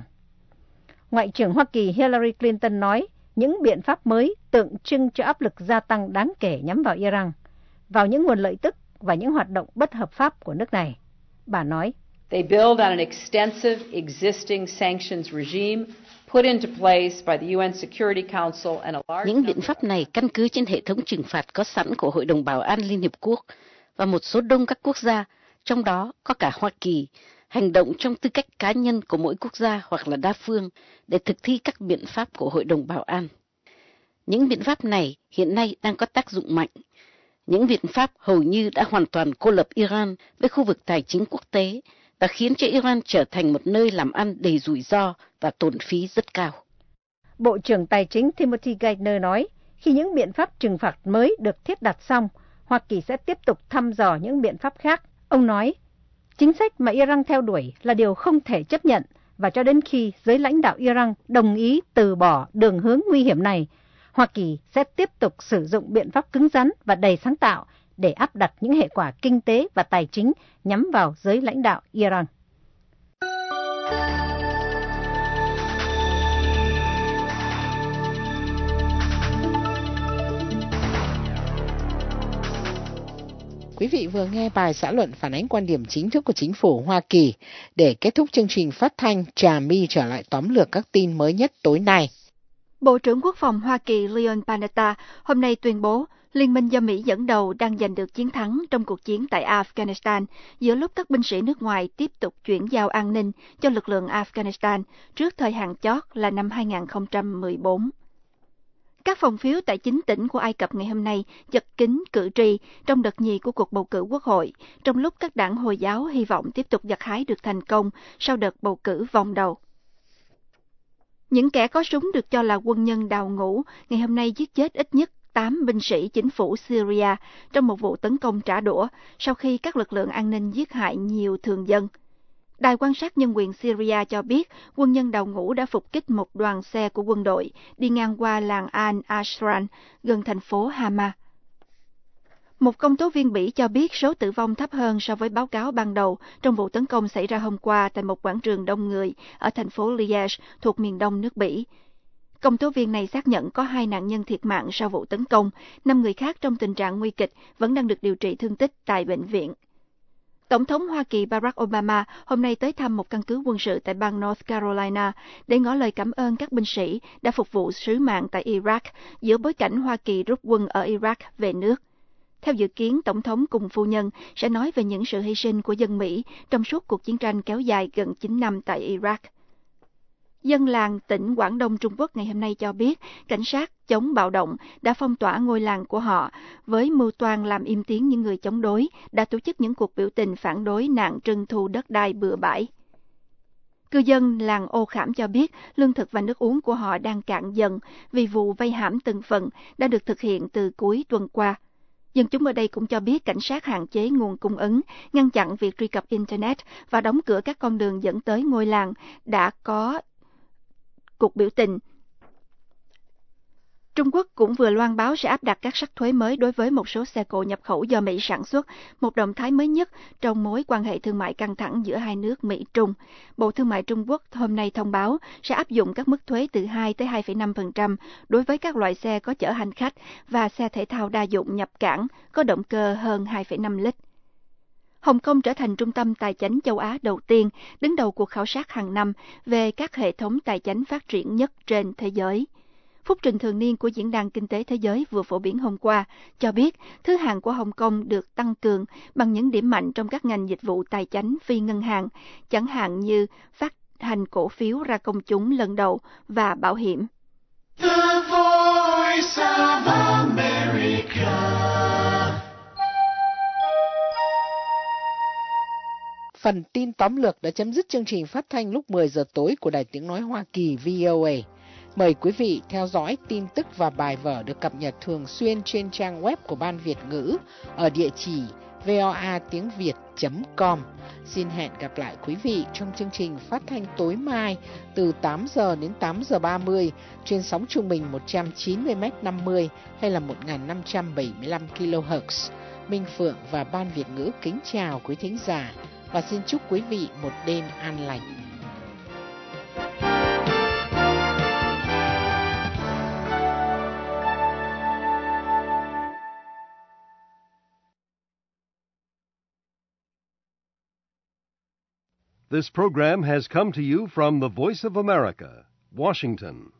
Ngoại trưởng Hoa Kỳ Hillary Clinton nói những biện pháp mới tượng trưng cho áp lực gia tăng đáng kể nhắm vào Iran, vào những nguồn lợi tức và những hoạt động bất hợp pháp của nước này. Bà nói, They build on an extensive existing sanctions regime put into place by the UN Security Council and a large Những biện pháp này căn cứ trên hệ thống trừng phạt có sẵn của Hội đồng Bảo an Liên Hiệp Quốc và một số đông các quốc gia, trong đó có cả Hoa Kỳ, hành động trong tư cách cá nhân của mỗi quốc gia hoặc là đa phương để thực thi các biện pháp của Hội đồng Bảo an. Những biện pháp này hiện nay đang có tác dụng mạnh. Những biện pháp hầu như đã hoàn toàn cô lập Iran với khu vực tài chính quốc tế, đã khiến cho Iran trở thành một nơi làm ăn đầy rủi ro và tổn phí rất cao. Bộ trưởng Tài chính Timothy Geithner nói, khi những biện pháp trừng phạt mới được thiết đặt xong, Hoa Kỳ sẽ tiếp tục thăm dò những biện pháp khác. Ông nói, chính sách mà Iran theo đuổi là điều không thể chấp nhận, và cho đến khi giới lãnh đạo Iran đồng ý từ bỏ đường hướng nguy hiểm này, Hoa Kỳ sẽ tiếp tục sử dụng biện pháp cứng rắn và đầy sáng tạo để áp đặt những hệ quả kinh tế và tài chính nhắm vào giới lãnh đạo Iran. Quý quý vị vừa nghe bài xã luận phản ánh quan điểm chính thức của chính phủ Hoa Kỳ. Để kết thúc chương trình phát thanh, Trà My trở lại tóm lược các tin mới nhất tối nay. Bộ trưởng Quốc phòng Hoa Kỳ Leon Panetta hôm nay tuyên bố Liên minh do Mỹ dẫn đầu đang giành được chiến thắng trong cuộc chiến tại Afghanistan giữa lúc các binh sĩ nước ngoài tiếp tục chuyển giao an ninh cho lực lượng Afghanistan trước thời hạn chót là năm 2014. Các phòng phiếu tại 9 tỉnh của Ai Cập ngày hôm nay chật kín cử tri trong đợt nhì của cuộc bầu cử quốc hội, trong lúc các đảng Hồi giáo hy vọng tiếp tục gặt hái được thành công sau đợt bầu cử vòng đầu. Những kẻ có súng được cho là quân nhân đào ngũ ngày hôm nay giết chết ít nhất 8 binh sĩ chính phủ Syria trong một vụ tấn công trả đũa sau khi các lực lượng an ninh giết hại nhiều thường dân. Đài quan sát nhân quyền Syria cho biết quân nhân đào ngũ đã phục kích một đoàn xe của quân đội đi ngang qua làng Al-Ashran gần thành phố Hama. Một công tố viên Bỉ cho biết số tử vong thấp hơn so với báo cáo ban đầu trong vụ tấn công xảy ra hôm qua tại một quảng trường đông người ở thành phố Liège thuộc miền đông nước Bỉ. Công tố viên này xác nhận có 2 nạn nhân thiệt mạng sau vụ tấn công, 5 người khác trong tình trạng nguy kịch vẫn đang được điều trị thương tích tại bệnh viện. Tổng thống Hoa Kỳ Barack Obama hôm nay tới thăm một căn cứ quân sự tại bang North Carolina để ngỏ lời cảm ơn các binh sĩ đã phục vụ sứ mạng tại Iraq giữa bối cảnh Hoa Kỳ rút quân ở Iraq về nước. Theo dự kiến, Tổng thống cùng phu nhân sẽ nói về những sự hy sinh của dân Mỹ trong suốt cuộc chiến tranh kéo dài gần 9 năm tại Iraq. Dân làng tỉnh Quảng Đông Trung Quốc ngày hôm nay cho biết cảnh sát chống bạo động đã phong tỏa ngôi làng của họ với mưu toan làm im tiếng những người chống đối đã tổ chức những cuộc biểu tình phản đối nạn trưng thu đất đai bừa bãi. Cư dân làng Ô Khảm cho biết lương thực và nước uống của họ đang cạn dần vì vụ vây hãm từng phần đã được thực hiện từ cuối tuần qua. Dân chúng ở đây cũng cho biết cảnh sát hạn chế nguồn cung ứng, ngăn chặn việc truy cập Internet và đóng cửa các con đường dẫn tới ngôi làng đã có cuộc biểu tình. Trung Quốc cũng vừa loan báo sẽ áp đặt các sắc thuế mới đối với một số xe cộ nhập khẩu do Mỹ sản xuất, một động thái mới nhất trong mối quan hệ thương mại căng thẳng giữa hai nước Mỹ-Trung. Bộ Thương mại Trung Quốc hôm nay thông báo sẽ áp dụng các mức thuế từ 2 tới 2,5% đối với các loại xe có chở hành khách và xe thể thao đa dụng nhập cảng có động cơ hơn 2,5 lít. Hồng Kông trở thành trung tâm tài chánh châu Á đầu tiên, đứng đầu cuộc khảo sát hàng năm về các hệ thống tài chánh phát triển nhất trên thế giới. Phúc trình thường niên của Diễn đàn Kinh tế Thế giới vừa phổ biến hôm qua cho biết thứ hạng của Hồng Kông được tăng cường bằng những điểm mạnh trong các ngành dịch vụ tài chánh phi ngân hàng, chẳng hạn như phát hành cổ phiếu ra công chúng lần đầu và bảo hiểm. The Voice of America. Phần tin tóm lược đã chấm dứt chương trình phát thanh lúc 10 giờ tối của Đài Tiếng Nói Hoa Kỳ VOA. Mời quý vị theo dõi tin tức và bài vở được cập nhật thường xuyên trên trang web của Ban Việt ngữ ở địa chỉ voatiengviet.com. Xin hẹn gặp lại quý vị trong chương trình phát thanh tối mai từ 8 giờ đến 8 giờ 30 trên sóng trung bình 190m50 hay là 1575 kHz. Minh Phượng và Ban Việt ngữ kính chào quý thính giả và xin chúc quý vị một đêm an lành. This program has come to you from the Voice of America, Washington.